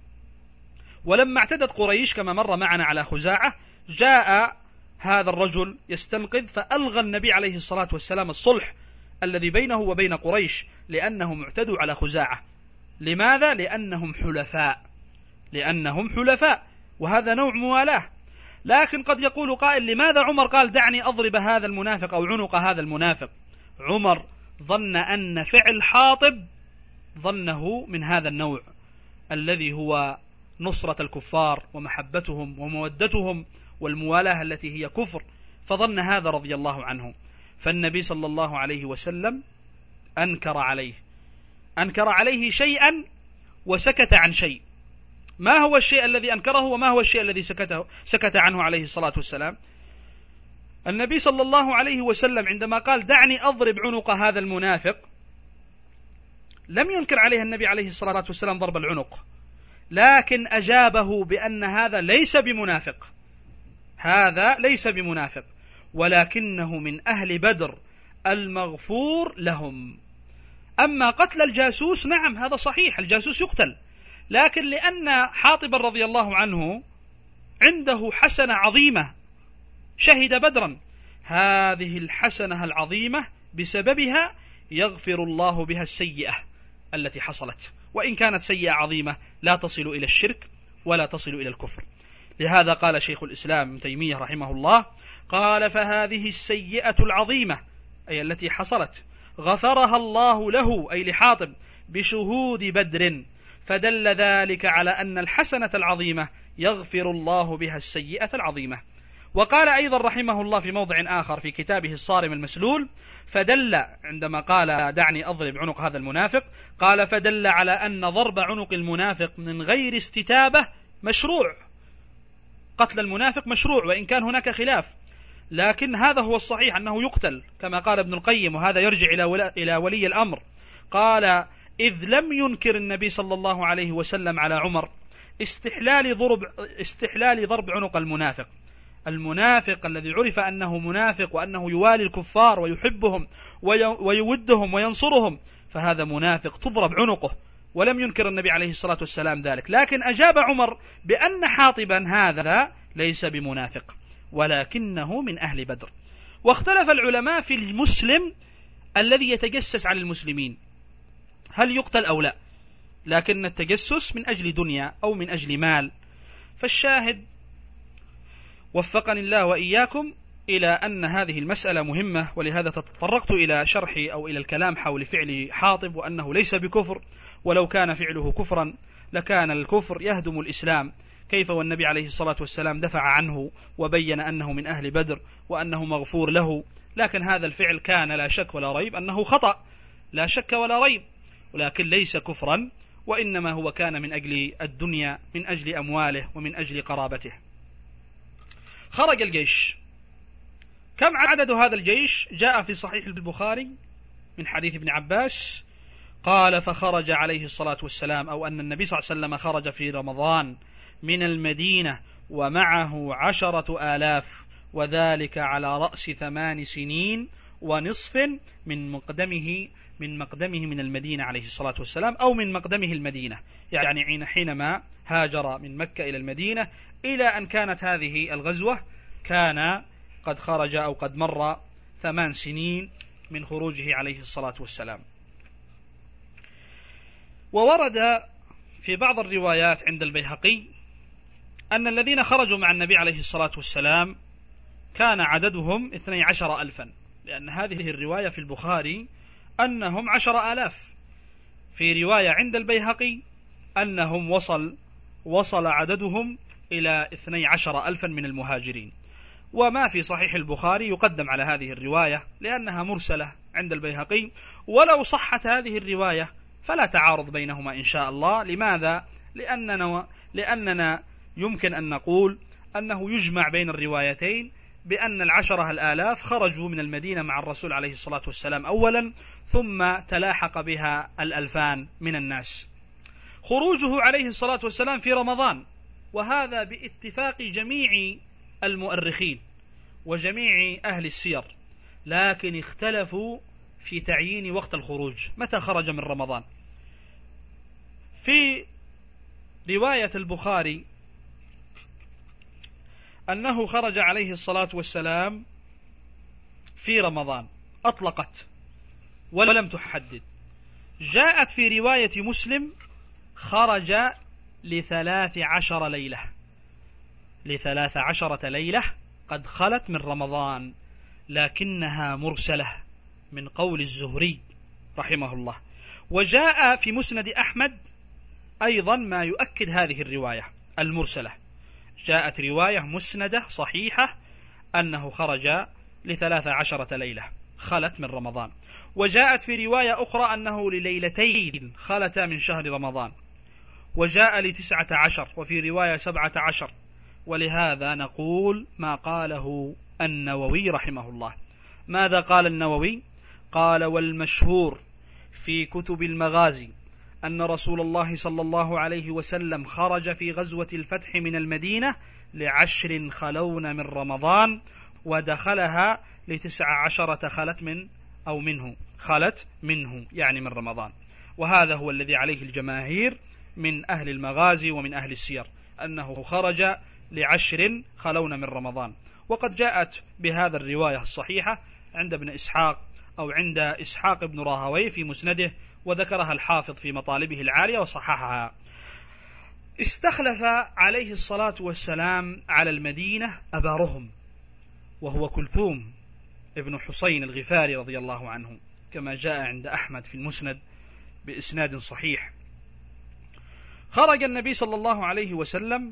ولما اعتدت قريش كما مر معنا على خزاعة، جاء هذا الرجل يستنقذ، فألغى النبي عليه الصلاة والسلام الصلح الذي بينه وبين قريش، لأنهم اعتدوا على خزاعة. لماذا؟ لأنهم حلفاء، وهذا نوع موالاه. لكن قد يقول قائل: لماذا عمر قال دعني أضرب هذا المنافق أو عنق هذا المنافق؟ عمر ظن أن فعل حاطب ظنه من هذا النوع الذي هو نصرة الكفار ومحبتهم ومودتهم والموالاة التي هي كفر، فظن هذا رضي الله عنه. فالنبي صلى الله عليه وسلم أنكر عليه شيئا وسكت عن شيء. ما هو الشيء الذي أنكره وما هو الشيء الذي سكت عنه عليه الصلاة والسلام؟ النبي صلى الله عليه وسلم عندما قال دعني أضرب عنق هذا المنافق، لم ينكر عليه النبي عليه الصلاة والسلام ضرب العنق، لكن أجابه بأن هذا ليس بمنافق، هذا ليس بمنافق، ولكنه من أهل بدر المغفور لهم. أما قتل الجاسوس، نعم هذا صحيح، الجاسوس يقتل، لكن لأن حاطب رضي الله عنه عنده حسنة عظيمة شهد بدرا، هذه الحسنة العظيمة بسببها يغفر الله بها السيئة التي حصلت، وإن كانت سيئة عظيمة لا تصل إلى الشرك ولا تصل إلى الكفر. لهذا قال شيخ الإسلام ابن تيمية رحمه الله، قال فهذه السيئة العظيمة أي التي حصلت غفرها الله له أي لحاطب بشهود بدر، فدل ذلك على أن الحسنة العظيمة يغفر الله بها السيئة العظيمة. وقال أيضا رحمه الله في موضع آخر في كتابه الصارم المسلول، فدل عندما قال دعني أضرب عنق هذا المنافق، قال فدل على أن ضرب عنق المنافق من غير استتابة مشروع، قتل المنافق مشروع وإن كان هناك خلاف، لكن هذا هو الصحيح أنه يقتل كما قال ابن القيم، وهذا يرجع إلى ولي الأمر. قال إذ لم ينكر النبي صلى الله عليه وسلم على عمر استحلال ضرب عنق المنافق، المنافق الذي عرف أنه منافق وأنه يوالي الكفار ويحبهم ويودهم وينصرهم، فهذا منافق تضرب عنقه، ولم ينكر النبي عليه الصلاة والسلام ذلك، لكن أجاب عمر بأن حاطبا هذا ليس بمنافق ولكنه من أهل بدر. واختلف العلماء في المسلم الذي يتجسس على المسلمين هل يقتل أو لا، لكن التجسس من أجل دنيا أو من أجل مال. فالشاهد وفقني الله وإياكم إلى أن هذه المسألة مهمة، ولهذا تطرقت إلى شرحي أو إلى الكلام حول فعل حاطب وأنه ليس بكفر، ولو كان فعله كفرا لكان الكفر يهدم الإسلام، كيف والنبي عليه الصلاة والسلام دفع عنه وبين أنه من أهل بدر وأنه مغفور له، لكن هذا الفعل كان لا شك ولا ريب أنه خطأ، لا شك ولا ريب، ولكن ليس كفرا، وإنما هو كان من أجل الدنيا، من أجل أمواله ومن أجل قرابته. خرج الجيش، كم عدد هذا الجيش؟ جاء في صحيح البخاري من حديث ابن عباس قال فخرج عليه الصلاة والسلام، أو أن النبي صلى الله عليه وسلم خرج في رمضان من المدينة ومعه 10,000، وذلك على رأس 8 سنين ونصف من مقدمه من المدينة عليه الصلاة والسلام، أو من مقدمه المدينة، يعني حينما هاجر من مكة إلى المدينة إلى أن كانت هذه الغزوة كان قد خرج أو قد مر 8 سنين من خروجه عليه الصلاة والسلام. وورد في بعض الروايات عند البيهقي أن الذين خرجوا مع النبي عليه الصلاة والسلام كان عددهم 12,000، لأن هذه الرواية في البخاري أنهم 10,000، في رواية عند البيهقي أنهم وصل عددهم إلى 12,000 من المهاجرين. وما في صحيح البخاري يقدم على هذه الرواية لأنها مرسلة عند البيهقي، ولو صحت هذه الرواية فلا تعارض بينهما إن شاء الله. لماذا؟ لأننا يمكن أن نقول أنه يجمع بين الروايتين بأن 10,000 خرجوا من المدينة مع الرسول عليه الصلاة والسلام أولا، ثم تلاحق بها 2,000 من الناس. خروجه عليه الصلاة والسلام في رمضان، وهذا باتفاق جميع المؤرخين وجميع أهل السير، لكن اختلفوا في تعيين وقت الخروج، متى خرج من رمضان. في رواية البخاري أنه خرج عليه الصلاة والسلام في رمضان، أطلقت ولم تحدد. جاءت في رواية مسلم خرج ل13 ليلة، ل13 ليلة قد خلت من رمضان، لكنها مرسلة من قول الزهري رحمه الله. وجاء في مسند أحمد أيضا ما يؤكد هذه الرواية المرسلة. جاءت رواية مسندة صحيحة أنه خرج ل13 ليلة خلت من رمضان، وجاءت في رواية أخرى أنه لليلتين خلتا من شهر رمضان، وجاء ل19 وفي رواية 17. ولهذا نقول ما قاله النووي رحمه الله. ماذا قال النووي؟ قال: والمشهور في كتب المغازي أن رسول الله صلى الله عليه وسلم خرج في غزوة الفتح من المدينة ل10 خلون من رمضان، ودخلها ل19 خلت منه يعني من رمضان. وهذا هو الذي عليه الجماهير من أهل المغازي ومن أهل السير، أنه خرج ل10 خلون من رمضان. وقد جاءت بهذا الرواية الصحيحة عند ابن إسحاق أو عند إسحاق بن راهويه في مسنده، وذكرها الحافظ في مطالبه العالية وصححها. استخلف عليه الصلاة والسلام على المدينة أبا رهم، وهو كلثوم ابن حسين الغفاري رضي الله عنه، كما جاء عند أحمد في المسند بإسناد صحيح. خرج النبي صلى الله عليه وسلم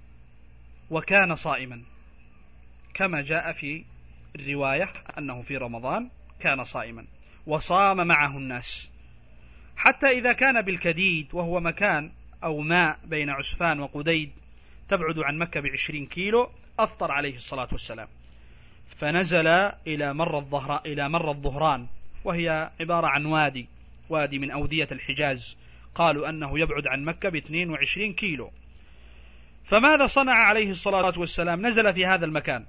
وكان صائما، كما جاء في الرواية أنه في رمضان كان صائما وصام معه الناس، حتى إذا كان بالكديد وهو مكان أو ماء بين عسفان وقديد تبعد عن مكة ب20 كيلو، أفطر عليه الصلاة والسلام، فنزل إلى مر الظهران، وهي عبارة عن وادي من أودية الحجاز، قالوا أنه يبعد عن مكة ب22 كيلو. فماذا صنع عليه الصلاة والسلام؟ نزل في هذا المكان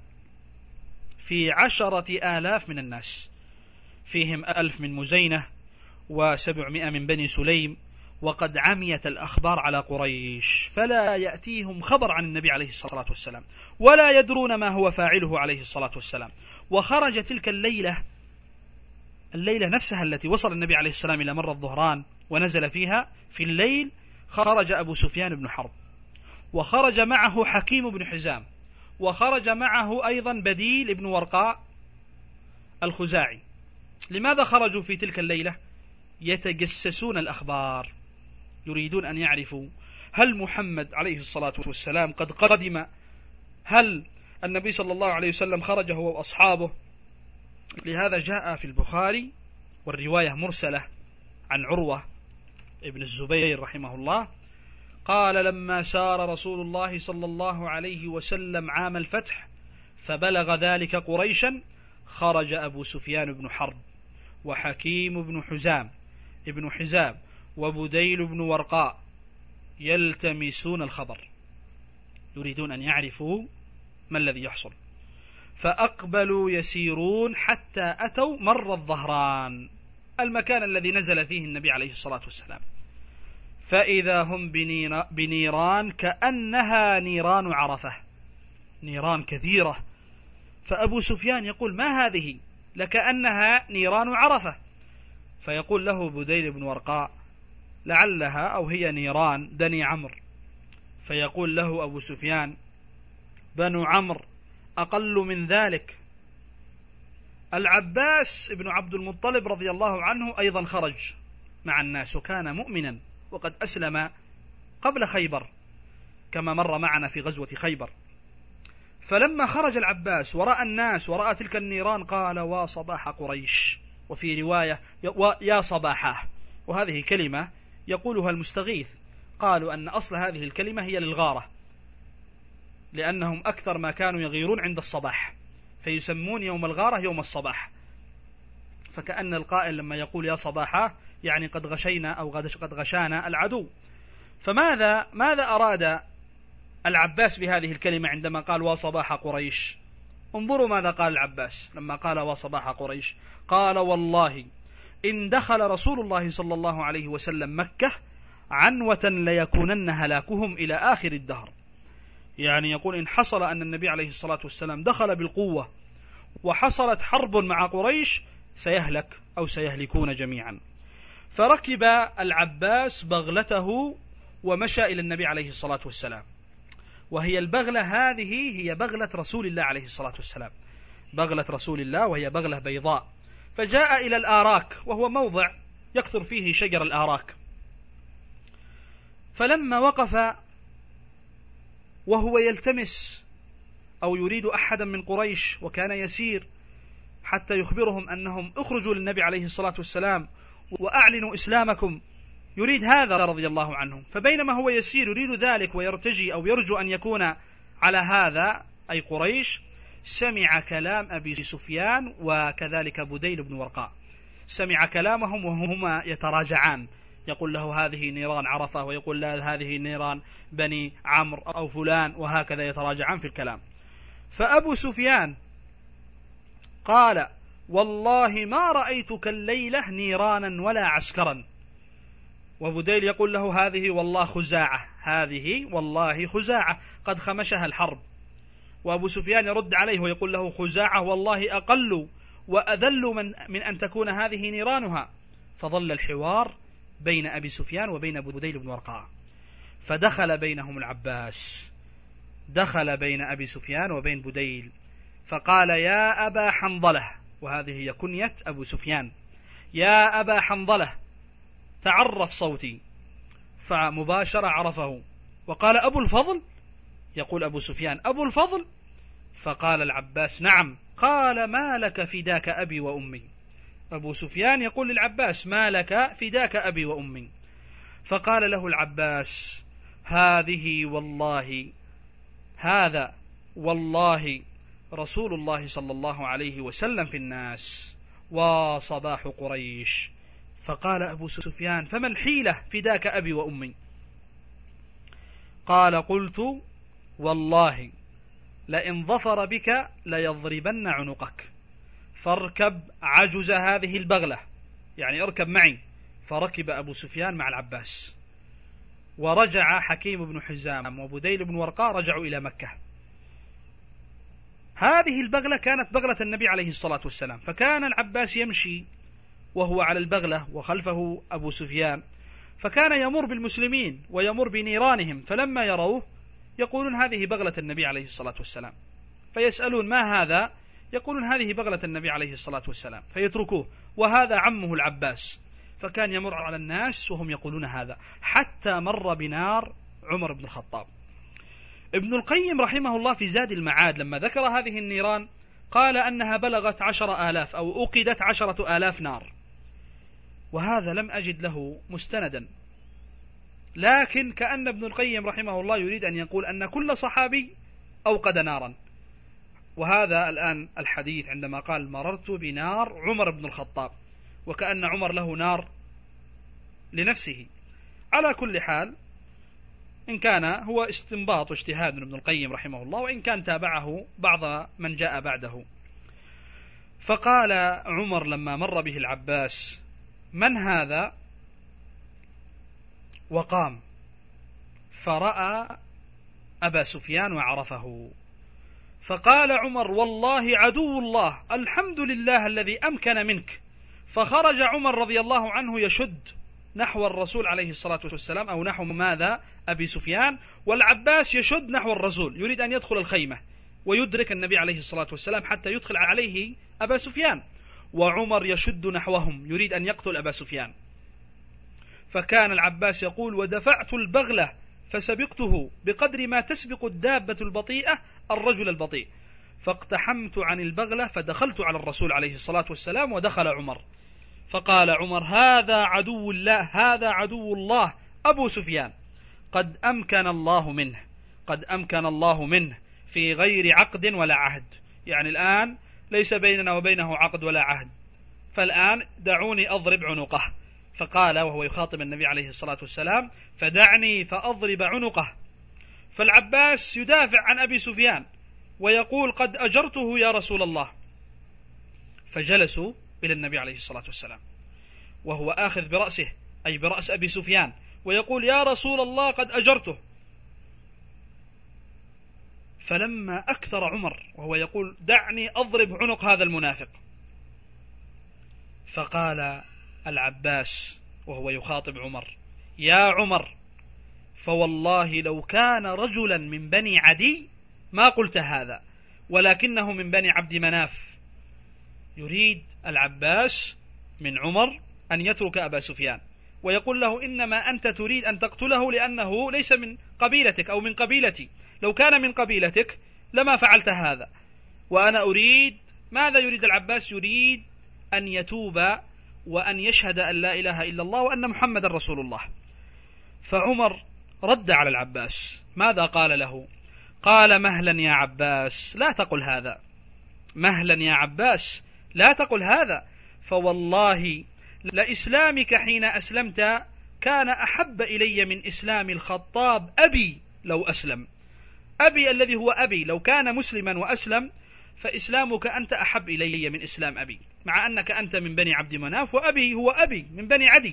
في 10,000 من الناس، فيهم 1000 من مزينة و700 من بني سليم، وقد عميت الأخبار على قريش، فلا يأتيهم خبر عن النبي عليه الصلاة والسلام، ولا يدرون ما هو فاعله عليه الصلاة والسلام. وخرج تلك الليلة نفسها التي وصل النبي عليه السلام إلى مر الظهران ونزل فيها في الليل، خرج أبو سفيان بن حرب، وخرج معه حكيم بن حزام، وخرج معه أيضا بديل بن ورقاء الخزاعي. لماذا خرجوا في تلك الليلة؟ يتجسسون الأخبار، يريدون أن يعرفوا هل محمد عليه الصلاة والسلام قد قدم، هل النبي صلى الله عليه وسلم خرج هو وأصحابه. لهذا جاء في البخاري والرواية مرسلة عن عروة ابن الزبير رحمه الله قال: لما سار رسول الله صلى الله عليه وسلم عام الفتح فبلغ ذلك قريشا، خرج أبو سفيان بن حرب وحكيم بن حزام وبديل بن ورقاء يلتمسون الخبر، يريدون أن يعرفوا ما الذي يحصل. فأقبلوا يسيرون حتى أتوا مر الظهران، المكان الذي نزل فيه النبي عليه الصلاة والسلام، فإذا هم بنيران كأنها نيران عرفة، نيران كثيرة. فأبو سفيان يقول: ما هذه؟ لكأنها نيران عرفة. فيقول له بديل بن ورقاء: لعلها أو هي نيران بني عمرو. فيقول له أبو سفيان: بنو عمرو أقل من ذلك. العباس بن عبد المطلب رضي الله عنه أيضا خرج مع الناس، وكان مؤمنا وقد أسلم قبل خيبر كما مر معنا في غزوة خيبر. فلما خرج العباس ورأى الناس ورأى تلك النيران قال: وصباح قريش. وفي رواية يا صباحاه، وهذه كلمة يقولها المستغيث. قالوا أن أصل هذه الكلمة هي للغارة، لأنهم أكثر ما كانوا يغيرون عند الصباح، فيسمون يوم الغارة يوم الصباح. فكأن القائل لما يقول يا صباحاه يعني قد غشينا أو قد غشانا العدو. ماذا أراد العباس بهذه الكلمة عندما قال وصباح قريش؟ انظروا ماذا قال العباس لما قال وصباح قريش. قال: والله إن دخل رسول الله صلى الله عليه وسلم مكة عنوة ليكونن هلاكهم إلى آخر الدهر. يعني يقول إن حصل أن النبي عليه الصلاة والسلام دخل بالقوة وحصلت حرب مع قريش سيهلك أو سيهلكون جميعا. فركب العباس بغلته ومشى إلى النبي عليه الصلاة والسلام، وهي البغلة هذه هي بغلة رسول الله عليه الصلاة والسلام، بغلة رسول الله، وهي بغلة بيضاء. فجاء إلى الآراك، وهو موضع يكثر فيه شجر الآراك، فلما وقف وهو يلتمس أو يريد أحدا من قريش، وكان يسير حتى يخبرهم أنهم اخرجوا للنبي عليه الصلاة والسلام وأعلنوا إسلامكم، يريد هذا رضي الله عنه. فبينما هو يسير يريد ذلك ويرتجي أو يرجو أن يكون على هذا أي قريش، سمع كلام أبي سفيان وكذلك بديل بن ورقاء، سمع كلامهم وهما يتراجعان، يقول له هذه نيران عرفة، ويقول لا هذه نيران بني عمرو أو فلان، وهكذا يتراجعان في الكلام. فأبو سفيان قال والله ما رأيتك الليلة نيرانا ولا عسكرا. وبديل يقول له هذه والله خزاعة، هذه والله خزاعة قد خمشها الحرب. وأبو سفيان يرد عليه ويقول له خزاعة والله أقل وأذل من أن تكون هذه نيرانها. فظل الحوار بين أبي سفيان وبين بديل بن ورقاء، فدخل بينهم العباس، دخل بين أبي سفيان وبين بديل فقال يا أبا حنظلة، وهذه هي كنية أبو سفيان، يا أبا حنظلة تعرف صوتي، فمباشرة عرفه وقال أبو الفضل، يقول أبو سفيان أبو الفضل؟ فقال العباس نعم. قال ما لك فداك أبي وأمي. أبو سفيان يقول للعباس ما لك فداك أبي وأمي. فقال له العباس هذه والله، هذا والله رسول الله صلى الله عليه وسلم في الناس وصباح قريش. فقال أبو سفيان فما الحيلة فداك أبي وأمي؟ قال قلت والله لئن ظفر بك ليضربن عنقك، فاركب عجز هذه البغلة، يعني اركب معي. فركب أبو سفيان مع العباس، ورجع حكيم بن حزام وبديل بن ورقاء رجعوا إلى مكة. هذه البغلة كانت بغلة النبي عليه الصلاة والسلام، فكان العباس يمشي وهو على البغلة وخلفه أبو سفيان، فكان يمر بالمسلمين ويمر بنيرانهم، فلما يروه يقولون هذه بغلة النبي عليه الصلاة والسلام، فيسألون ما هذا؟ يقولون هذه بغلة النبي عليه الصلاة والسلام، فيتركوه، وهذا عمه العباس. فكان يمر على الناس وهم يقولون هذا، حتى مر بنار عمر بن الخطاب. ابن القيم رحمه الله في زاد المعاد لما ذكر هذه النيران قال أنها بلغت 10,000 أو أوقدت 10,000 نار، وهذا لم أجد له مستندا، لكن كأن ابن القيم رحمه الله يريد أن يقول أن كل صحابي أوقد نارا. وهذا الآن الحديث عندما قال مررت بنار عمر بن الخطاب، وكأن عمر له نار لنفسه. على كل حال إن كان هو استنباط واجتهاد من ابن القيم رحمه الله، وإن كان تابعه بعض من جاء بعده. فقال عمر لما مر به العباس من هذا؟ وقام فرأى أبا سفيان وعرفه، فقال عمر والله عدو الله، الحمد لله الذي أمكن منك. فخرج عمر رضي الله عنه يشد نحو الرسول عليه الصلاة والسلام، أو نحو ماذا؟ أبي سفيان، والعباس يشد نحو الرسول يريد أن يدخل الخيمة ويدرك النبي عليه الصلاة والسلام حتى يدخل عليه أبا سفيان، وعمر يشد نحوهم يريد أن يقتل أبا سفيان. فكان العباس يقول ودفعت البغلة فسبقته بقدر ما تسبق الدابة البطيئة الرجل البطيء، فاقتحمت عن البغلة فدخلت على الرسول عليه الصلاة والسلام، ودخل عمر. فقال عمر هذا عدو الله، هذا عدو الله أبو سفيان، قد أمكن الله منه، قد أمكن الله منه في غير عقد ولا عهد، يعني الآن ليس بيننا وبينه عقد ولا عهد، فالآن دعوني أضرب عنقه. فقال وهو يخاطب النبي عليه الصلاة والسلام فدعني فأضرب عنقه. فالعباس يدافع عن أبي سفيان ويقول قد أجرته يا رسول الله. فجلسوا إلى النبي عليه الصلاة والسلام وهو آخذ برأسه أي برأس أبي سفيان، ويقول يا رسول الله قد أجرته. فلما أكثر عمر وهو يقول دعني أضرب عنق هذا المنافق، فقال العباس وهو يخاطب عمر يا عمر فوالله لو كان رجلا من بني عدي ما قلت هذا، ولكنه من بني عبد مناف. يريد العباس من عمر أن يترك أبا سفيان، ويقول له إنما أنت تريد أن تقتله لأنه ليس من قبيلتك أو من قبيلتي، لو كان من قبيلتك لما فعلت هذا، وأنا أريد ماذا يريد العباس؟ يريد أن يتوب وأن يشهد أن لا إله إلا الله وأن محمد رسول الله. فعمر رد على العباس، ماذا قال له؟ قال: مهلا يا عباس، لا تقل هذا، مهلا يا عباس لا تقل هذا، فوالله لإسلامك حين أسلمت كان أحب إلي من إسلام الخطاب أبي لو أسلم. أبي الذي هو أبي لو كان مسلما وأسلم فإسلامك أنت أحب إلي من إسلام أبي، مع أنك أنت من بني عبد مناف وأبي هو أبي من بني عدي.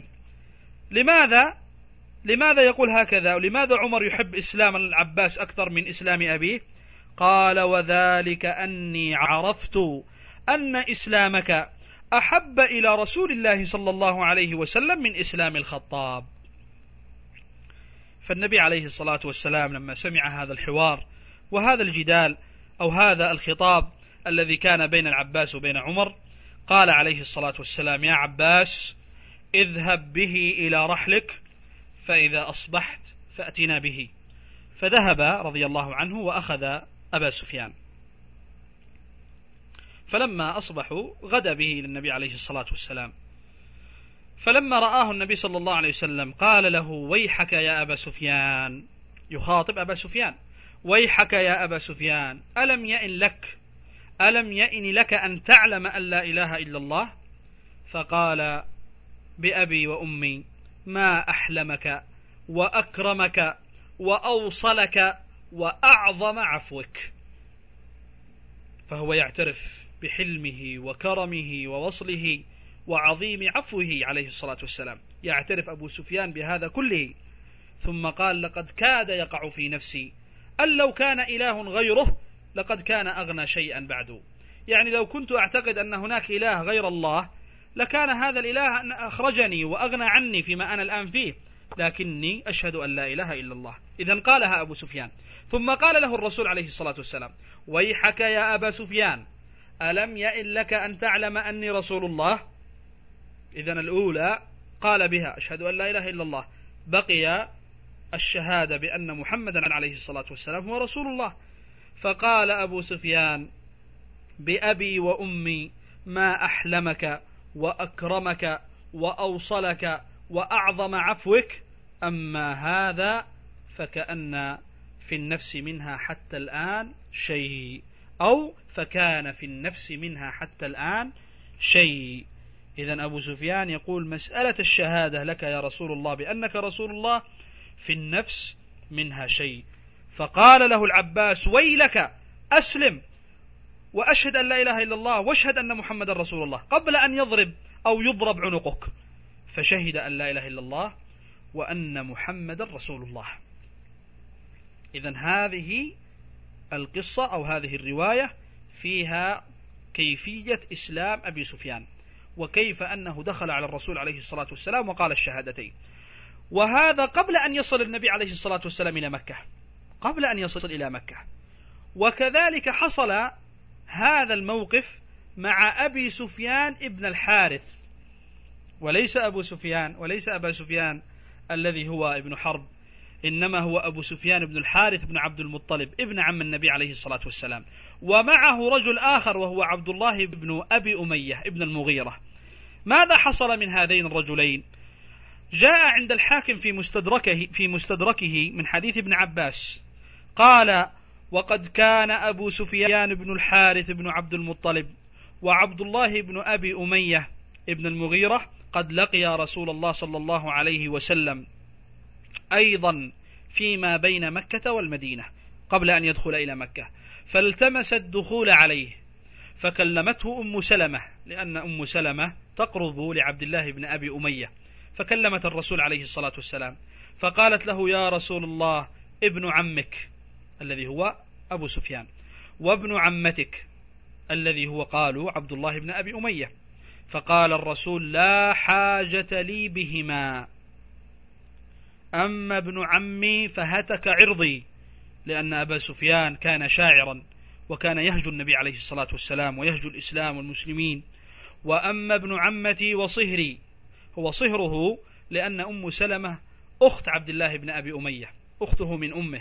لماذا يقول هكذا؟ ولماذا عمر يحب إسلام العباس أكثر من إسلام أبيه؟ قال: وذلك أني عرفت أن إسلامك أحب إلى رسول الله صلى الله عليه وسلم من إسلام الخطاب. فالنبي عليه الصلاة والسلام لما سمع هذا الحوار وهذا الجدال أو هذا الخطاب الذي كان بين العباس وبين عمر، قال عليه الصلاة والسلام: يا عباس اذهب به إلى رحلك، فإذا أصبحت فأتنا به. فذهب رضي الله عنه وأخذ أبا سفيان، فلما أصبحوا غدا به للنبي عليه الصلاة والسلام، فلما رآه النبي صلى الله عليه وسلم قال له: ويحك يا أبا سفيان، يخاطب أبا سفيان: ويحك يا أبا سفيان، ألم يئن لك أن تعلم أن لا إله إلا الله؟ فقال: بأبي وأمي ما أحلمك وأكرمك وأوصلك وأعظم عفوك. فهو يعترف بحلمه وكرمه ووصله وعظيم عفوه عليه الصلاة والسلام، يعترف أبو سفيان بهذا كله. ثم قال: لقد كاد يقع في نفسي أن لو كان إله غيره لقد كان أغنى شيئا بعد. يعني لو كنت أعتقد أن هناك إله غير الله لكان هذا الإله أن أخرجني وأغنى عني فيما أنا الآن فيه، لكني أشهد أن لا إله إلا الله. إذن قالها أبو سفيان. ثم قال له الرسول عليه الصلاة والسلام: ويحك يا أبا سفيان، ألم يئن لك أن تعلم أني رسول الله؟ إذن الأولى قال بها أشهد أن لا إله إلا الله، بقي الشهادة بأن محمدا عليه الصلاة والسلام هو رسول الله. فقال أبو سفيان: بأبي وأمي ما أحلمك وأكرمك وأوصلك وأعظم عفوك، أما هذا فكأن في النفس منها حتى الآن شيء، أو فكان في النفس منها حتى الآن شيء. إذن أبو سفيان يقول: مسألة الشهادة لك يا رسول الله بأنك رسول الله في النفس منها شيء. فقال له العباس: ويلك، أسلم وأشهد أن لا إله إلا الله واشهد أن محمد رسول الله قبل أن يضرب عنقك. فشهد أن لا إله إلا الله وأن محمد رسول الله. إذن هذه القصة أو هذه الرواية فيها كيفية إسلام أبي سفيان، وكيف أنه دخل على الرسول عليه الصلاة والسلام وقال الشهادتين، وهذا قبل أن يصل النبي عليه الصلاة والسلام إلى مكة، قبل أن يصل إلى مكة. وكذلك حصل هذا الموقف مع أبي سفيان ابن الحارث، وليس أبا سفيان الذي هو ابن حرب، إنما هو أبو سفيان بن الحارث بن عبد المطلب ابن عم النبي عليه الصلاة والسلام، ومعه رجل آخر وهو عبد الله بن أبي أمية ابن المغيرة. ماذا حصل من هذين الرجلين؟ جاء عند الحاكم في مستدركه من حديث ابن عباس قال: وقد كان أبو سفيان بن الحارث بن عبد المطلب وعبد الله بن أبي أمية ابن المغيرة قد لقي رسول الله صلى الله عليه وسلم أيضا فيما بين مكة والمدينة قبل أن يدخل إلى مكة، فالتمس الدخول عليه، فكلمته أم سلمة، لأن أم سلمة تقرب لعبد الله بن أبي أمية، فكلمت الرسول عليه الصلاة والسلام فقالت له: يا رسول الله، ابن عمك الذي هو أبو سفيان وابن عمتك الذي هو قالوا عبد الله بن أبي أمية. فقال الرسول: لا حاجة لي بهما، أما ابن عمي فهتك عرضي، لأن أبا سفيان كان شاعرا وكان يهجو النبي عليه الصلاة والسلام ويهجو الإسلام والمسلمين. وأما ابن عمتي وصهري، هو صهره لأن أم سلمة أخت عبد الله بن أبي أمية، أخته من أمه.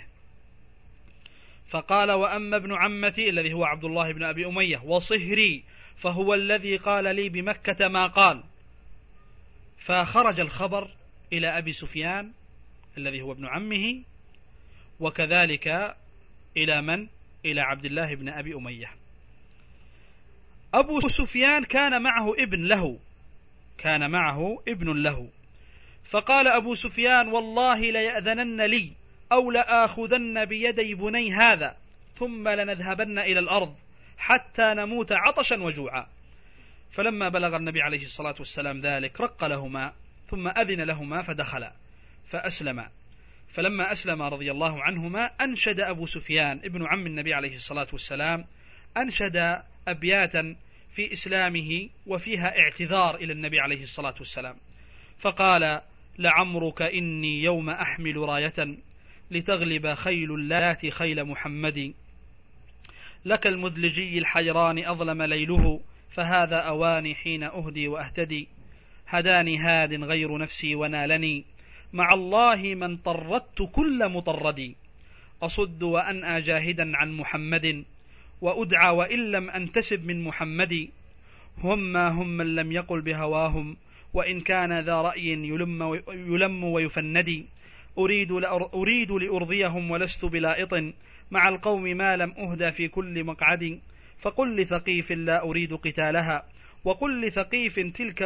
فقال: وأما ابن عمتي الذي هو عبد الله بن أبي أمية وصهري فهو الذي قال لي بمكة ما قال. فخرج الخبر إلى أبي سفيان الذي هو ابن عمه، وكذلك إلى من؟ إلى عبد الله بن أبي أمية. أبو سفيان كان معه ابن له، فقال أبو سفيان: والله ليأذنن لي أو لآخذن بيدي بني هذا ثم لنذهبن إلى الأرض حتى نموت عطشا وجوعا. فلما بلغ النبي عليه الصلاة والسلام ذلك رق لهما ثم أذن لهما فدخلا فأسلما. فلما أسلم رضي الله عنهما أنشد أبو سفيان ابن عم النبي عليه الصلاة والسلام أنشد أبياتا في إسلامه وفيها اعتذار إلى النبي عليه الصلاة والسلام، فقال: لعمرك إني يوم أحمل راية لتغلب خيل اللات خيل محمد، لك المدلجي الحيران أظلم ليله فهذا أواني حين أهدي وأهتدي، هداني هاد غير نفسي ونالني مع الله من طردت كل مطردي، أصد وأنأى جاهدا عن محمد وأدعى وإن لم أنتسب من محمد، هم من لم يقل بهواهم وإن كان ذا رأي يلم ويفندي، أريد لأرضيهم ولست بلائط مع القوم ما لم أهدى في كل مقعد، فقل لثقيف لا أريد قتالها وقل لثقيف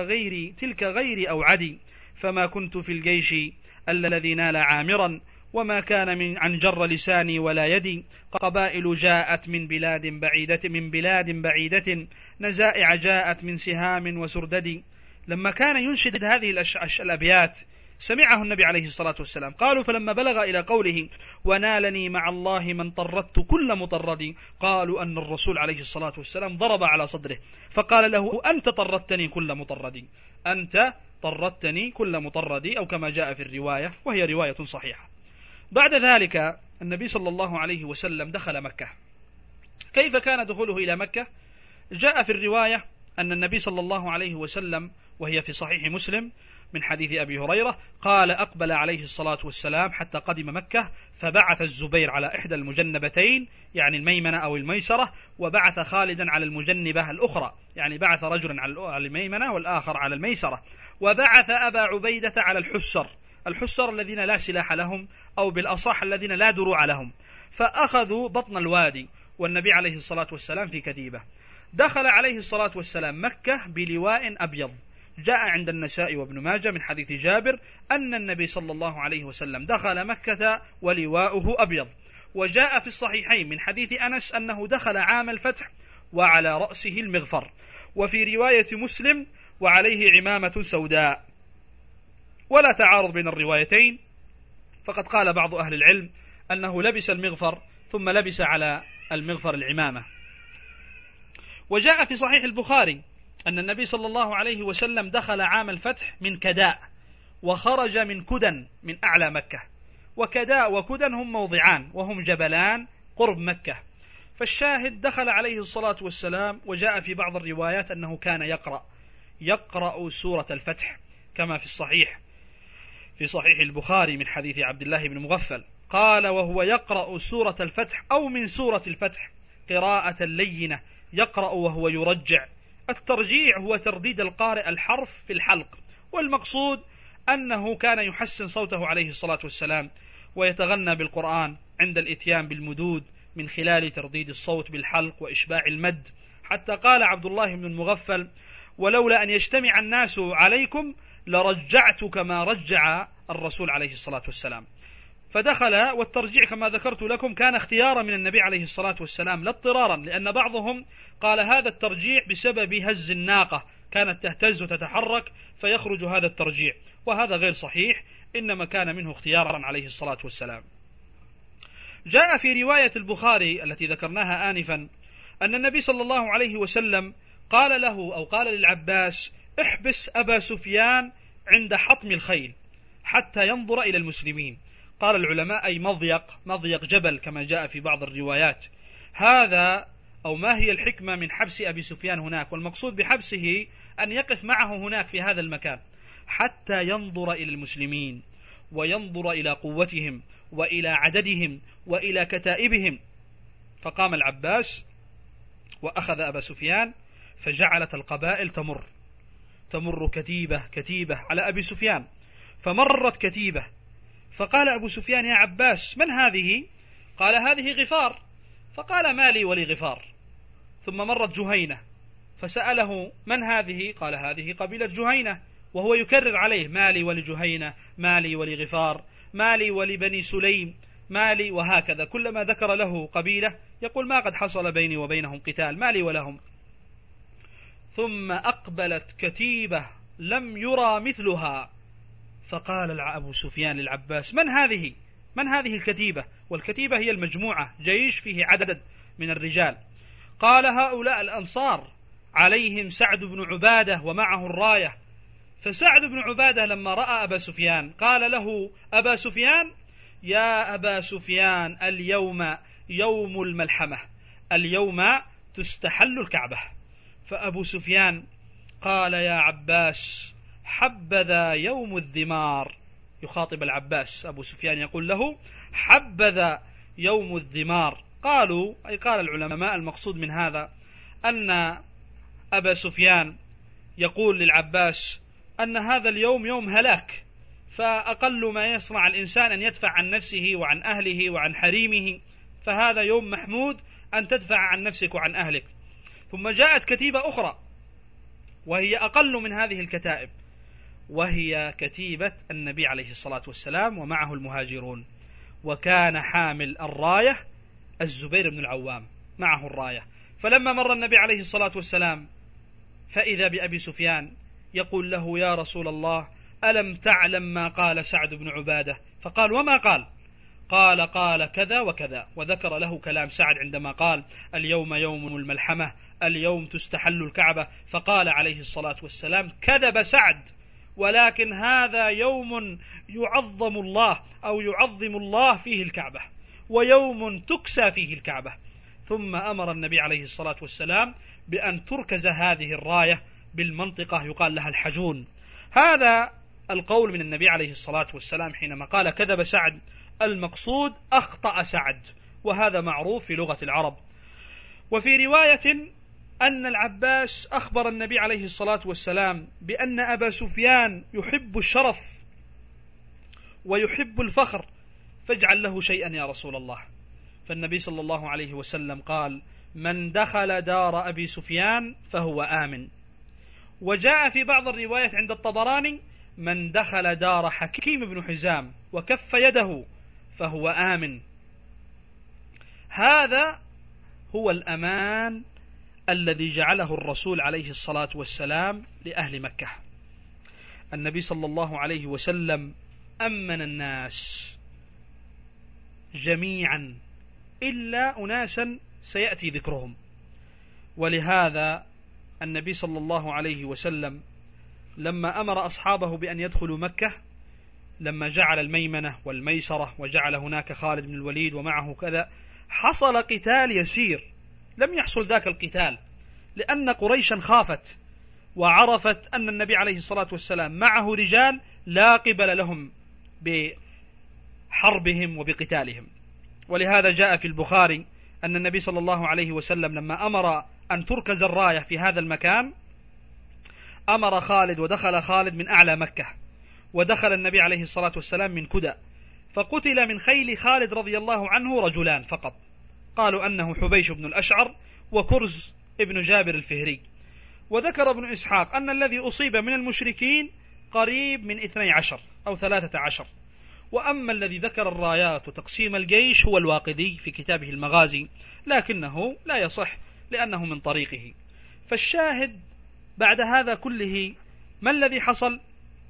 تلك غيري أوعدي، فما كنت في الجيش الذي نال عامرا وما كان من عن جر لساني ولا يدي، قبائل جاءت من بلاد بعيدة نزائع جاءت من سهام وسردد. لما كان ينشد هذه الأبيات سمعه النبي عليه الصلاة والسلام. قالوا: فلما بلغ إلى قوله ونالني مع الله من طردت كل مطرد، قالوا أن الرسول عليه الصلاة والسلام ضرب على صدره فقال له: أنت طردتني كل مطرد، أنت طردتني كل مطرد، أو كما جاء في الرواية وهي رواية صحيحة. بعد ذلك النبي صلى الله عليه وسلم دخل مكة. كيف كان دخوله إلى مكة؟ جاء في الرواية أن النبي صلى الله عليه وسلم، وهي في صحيح مسلم من حديث أبي هريرة، قال: أقبل عليه الصلاة والسلام حتى قدم مكة، فبعث الزبير على إحدى المجنبتين يعني الميمنة أو الميسرة، وبعث خالدا على المجنبة الأخرى يعني بعث رجلا على الميمنة والآخر على الميسرة، وبعث أبا عبيدة على الحسر الذين لا سلاح لهم، أو بالأصح الذين لا دروع لهم، فأخذوا بطن الوادي والنبي عليه الصلاة والسلام في كتيبة. دخل عليه الصلاة والسلام مكة بلواء أبيض، جاء عند النسائي وابن ماجه من حديث جابر أن النبي صلى الله عليه وسلم دخل مكة ولواؤه أبيض. وجاء في الصحيحين من حديث أنس أنه دخل عام الفتح وعلى رأسه المغفر، وفي رواية مسلم وعليه عمامة سوداء. ولا تعارض بين الروايتين، فقد قال بعض أهل العلم أنه لبس المغفر ثم لبس على المغفر العمامة. وجاء في صحيح البخاري أن النبي صلى الله عليه وسلم دخل عام الفتح من كداء وخرج من كدن من أعلى مكة، وكداء وكدن هم موضعان وهم جبلان قرب مكة. فالشاهد دخل عليه الصلاة والسلام، وجاء في بعض الروايات أنه كان يقرأ سورة الفتح كما في صحيح البخاري من حديث عبد الله بن مغفل قال: وهو يقرأ سورة الفتح أو من سورة الفتح قراءة لينة يقرأ وهو يرجع. الترجيع هو ترديد القارئ الحرف في الحلق، والمقصود أنه كان يحسن صوته عليه الصلاة والسلام ويتغنى بالقرآن عند الإتيان بالمدود من خلال ترديد الصوت بالحلق وإشباع المد، حتى قال عبد الله بن المغفل: ولولا أن يجتمع الناس عليكم لرجعت كما رجع الرسول عليه الصلاة والسلام. فدخل، والترجيع كما ذكرت لكم كان اختيارا من النبي عليه الصلاة والسلام لا اضطرارا، لأن بعضهم قال هذا الترجيع بسبب هز الناقة، كانت تهتز وتتحرك فيخرج هذا الترجيع، وهذا غير صحيح، إنما كان منه اختيارا عليه الصلاة والسلام. جاء في رواية البخاري التي ذكرناها آنفا أن النبي صلى الله عليه وسلم قال له أو قال للعباس: احبس أبا سفيان عند حطم الخيل حتى ينظر إلى المسلمين. قال العلماء: أي مضيق جبل كما جاء في بعض الروايات. هذا أو ما هي الحكمة من حبس أبي سفيان هناك؟ والمقصود بحبسه أن يقف معه هناك في هذا المكان حتى ينظر إلى المسلمين وينظر إلى قوتهم وإلى عددهم وإلى كتائبهم. فقام العباس وأخذ أبا سفيان، فجعلت القبائل تمر كتيبة على أبي سفيان، فمرت كتيبة، فقال أبو سفيان: يا عباس، من هذه؟ قال: هذه غفار. فقال: ما لي ولغفار. ثم مرت جهينة، فسأله: من هذه؟ قال: هذه قبيلة جهينة، وهو يكرر عليه: ما لي ولجهينة، ما لي ولغفار، ما لي ولبني سليم، ما لي، وهكذا كلما ذكر له قبيلة يقول: ما قد حصل بيني وبينهم قتال، ما لي ولهم. ثم أقبلت كتيبة لم يرى مثلها، فقال أبو سفيان للعباس: من هذه الكتيبة؟ والكتيبة هي المجموعة، جيش فيه عدد من الرجال. قال: هؤلاء الأنصار، عليهم سعد بن عبادة ومعه الراية. فسعد بن عبادة لما رأى أبا سفيان قال له أبا سفيان: يا أبا سفيان، اليوم يوم الملحمة، اليوم تستحل الكعبة. فأبو سفيان قال: يا عباس، حبذا يوم الذمار. يخاطب العباس، أبو سفيان يقول له: حبذا يوم الذمار. قالوا، أي قال العلماء، المقصود من هذا أن أبا سفيان يقول للعباس أن هذا اليوم يوم هلاك، فأقل ما يصنع الإنسان أن يدفع عن نفسه وعن أهله وعن حريمه، فهذا يوم محمود أن تدفع عن نفسك وعن أهلك. ثم جاءت كتيبة أخرى وهي أقل من هذه الكتائب، وهي كتيبة النبي عليه الصلاة والسلام ومعه المهاجرون، وكان حامل الراية الزبير بن العوام معه الراية. فلما مر النبي عليه الصلاة والسلام فإذا بأبي سفيان يقول له: يا رسول الله، ألم تعلم ما قال سعد بن عبادة؟ فقال: وما قال؟ قال كذا وكذا، وذكر له كلام سعد عندما قال: اليوم يوم الملحمة، اليوم تستحل الكعبة. فقال عليه الصلاة والسلام: كذب سعد، ولكن هذا يوم يعظم الله أو يعظم الله فيه الكعبة، ويوم تكسى فيه الكعبة. ثم أمر النبي عليه الصلاة والسلام بأن تركز هذه الراية بالمنطقة يقال لها الحجون. هذا القول من النبي عليه الصلاة والسلام حينما قال كذب سعد، المقصود أخطأ سعد، وهذا معروف في لغة العرب. وفي رواية أن العباس أخبر النبي عليه الصلاة والسلام بأن أبا سفيان يحب الشرف ويحب الفخر، فاجعل له شيئا يا رسول الله. فالنبي صلى الله عليه وسلم قال: من دخل دار أبي سفيان فهو آمن. وجاء في بعض الروايات عند الطبراني: من دخل دار حكيم بن حزام وكف يده فهو آمن. هذا هو الأمان الذي جعله الرسول عليه الصلاة والسلام لأهل مكة. النبي صلى الله عليه وسلم أمن الناس جميعا إلا أناسا سيأتي ذكرهم. ولهذا النبي صلى الله عليه وسلم لما أمر أصحابه بأن يدخلوا مكة، لما جعل الميمنة والميسرة وجعل هناك خالد بن الوليد ومعه كذا، حصل قتال يسير، لم يحصل ذاك القتال لأن قريشا خافت وعرفت أن النبي عليه الصلاة والسلام معه رجال لا قبل لهم بحربهم وبقتالهم. ولهذا جاء في البخاري أن النبي صلى الله عليه وسلم لما أمر أن تركز الراية في هذا المكان أمر خالد، ودخل خالد من أعلى مكة، ودخل النبي عليه الصلاة والسلام من كدى، فقتل من خيل خالد رضي الله عنه رجلان فقط، قالوا أنه حبيش بن الأشعر وكرز ابن جابر الفهري. وذكر ابن إسحاق أن الذي أصيب من المشركين قريب من 12 أو 13. وأما الذي ذكر الرايات وتقسيم الجيش هو الواقدي في كتابه المغازي، لكنه لا يصح لأنه من طريقه. فالشاهد بعد هذا كله ما الذي حصل؟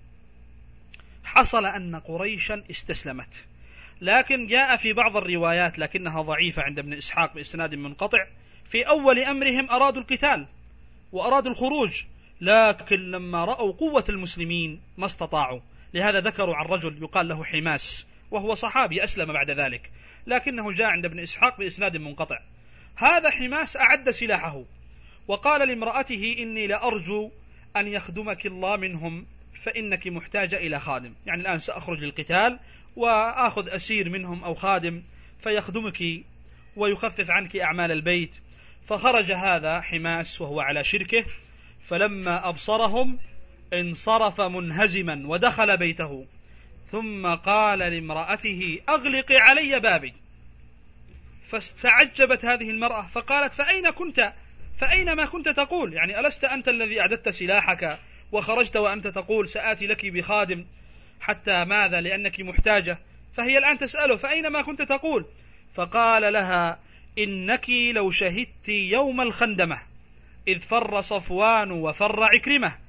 حصل أن قريشا استسلمت، لكن جاء في بعض الروايات لكنها ضعيفة عند ابن إسحاق بإسناد منقطع، في أول أمرهم أرادوا القتال وأرادوا الخروج، لكن لما رأوا قوة المسلمين ما استطاعوا. لهذا ذكروا عن رجل يقال له حماس، وهو صحابي أسلم بعد ذلك، لكنه جاء عند ابن إسحاق بإسناد منقطع. هذا حماس أعد سلاحه وقال لامرأته: إني لأرجو أن يخدمك الله منهم فإنك محتاجة إلى خادم. يعني الآن سأخرج للقتال وآخذ أسير منهم أو خادم فيخدمك ويخفف عنك أعمال البيت. فخرج هذا حماس وهو على شركه، فلما أبصرهم انصرف منهزما ودخل بيته، ثم قال لامرأته أغلقي علي بابي. فاستعجبت هذه المرأة فقالت فأين ما كنت تقول؟ يعني ألست أنت الذي أعددت سلاحك وخرجت وأنت تقول سآتي لك بخادم حتى ماذا؟ لأنك محتاجة. فهي الآن تسأله فأين ما كنت تقول؟ فقال لها إنك لو شهدت يوم الخندمة إذ فر صفوان وفر عكرمة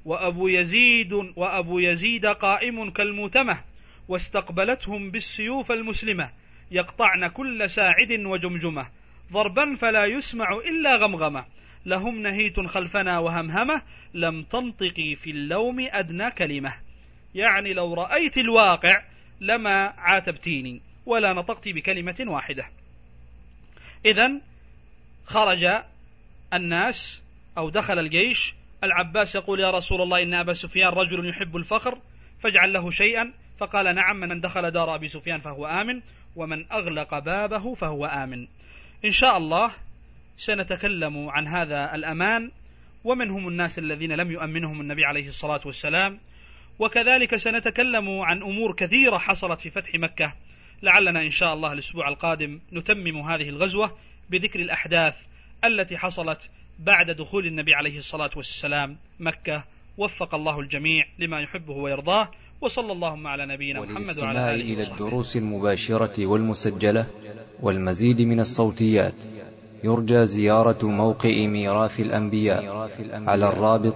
وأبو يزيد قائم كالموتمة واستقبلتهم بالسيوف المسلمة يقطعن كل ساعد وجمجمة ضربا فلا يسمع إلا غمغمة لهم نهيت خلفنا وهمهمة لم تنطقي في اللوم أدنى كلمة. يعني لو رأيت الواقع لما عاتبتيني ولا نطقت بكلمة واحدة. إذن خرج الناس أو دخل الجيش. العباس يقول يا رسول الله إن أبا سفيان رجل يحب الفخر فاجعل له شيئا. فقال نعم، من دخل دار أبي سفيان فهو آمن ومن أغلق بابه فهو آمن. إن شاء الله سنتكلم عن هذا الأمان ومنهم الناس الذين لم يؤمنهم النبي عليه الصلاة والسلام، وكذلك سنتكلم عن أمور كثيرة حصلت في فتح مكة. لعلنا إن شاء الله الأسبوع القادم نتمم هذه الغزوة بذكر الأحداث التي حصلت بعد دخول النبي عليه الصلاة والسلام مكة. وفق الله الجميع لما يحبه ويرضاه، وصلى اللهم على نبينا محمد وعلى آله إلى الدروس المباشرة والمسجلة والمزيد من الصوتيات يرجى زيارة موقع ميراث الأنبياء على الرابط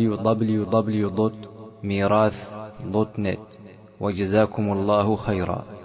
www.mirath.net. وجزاكم الله خيرا.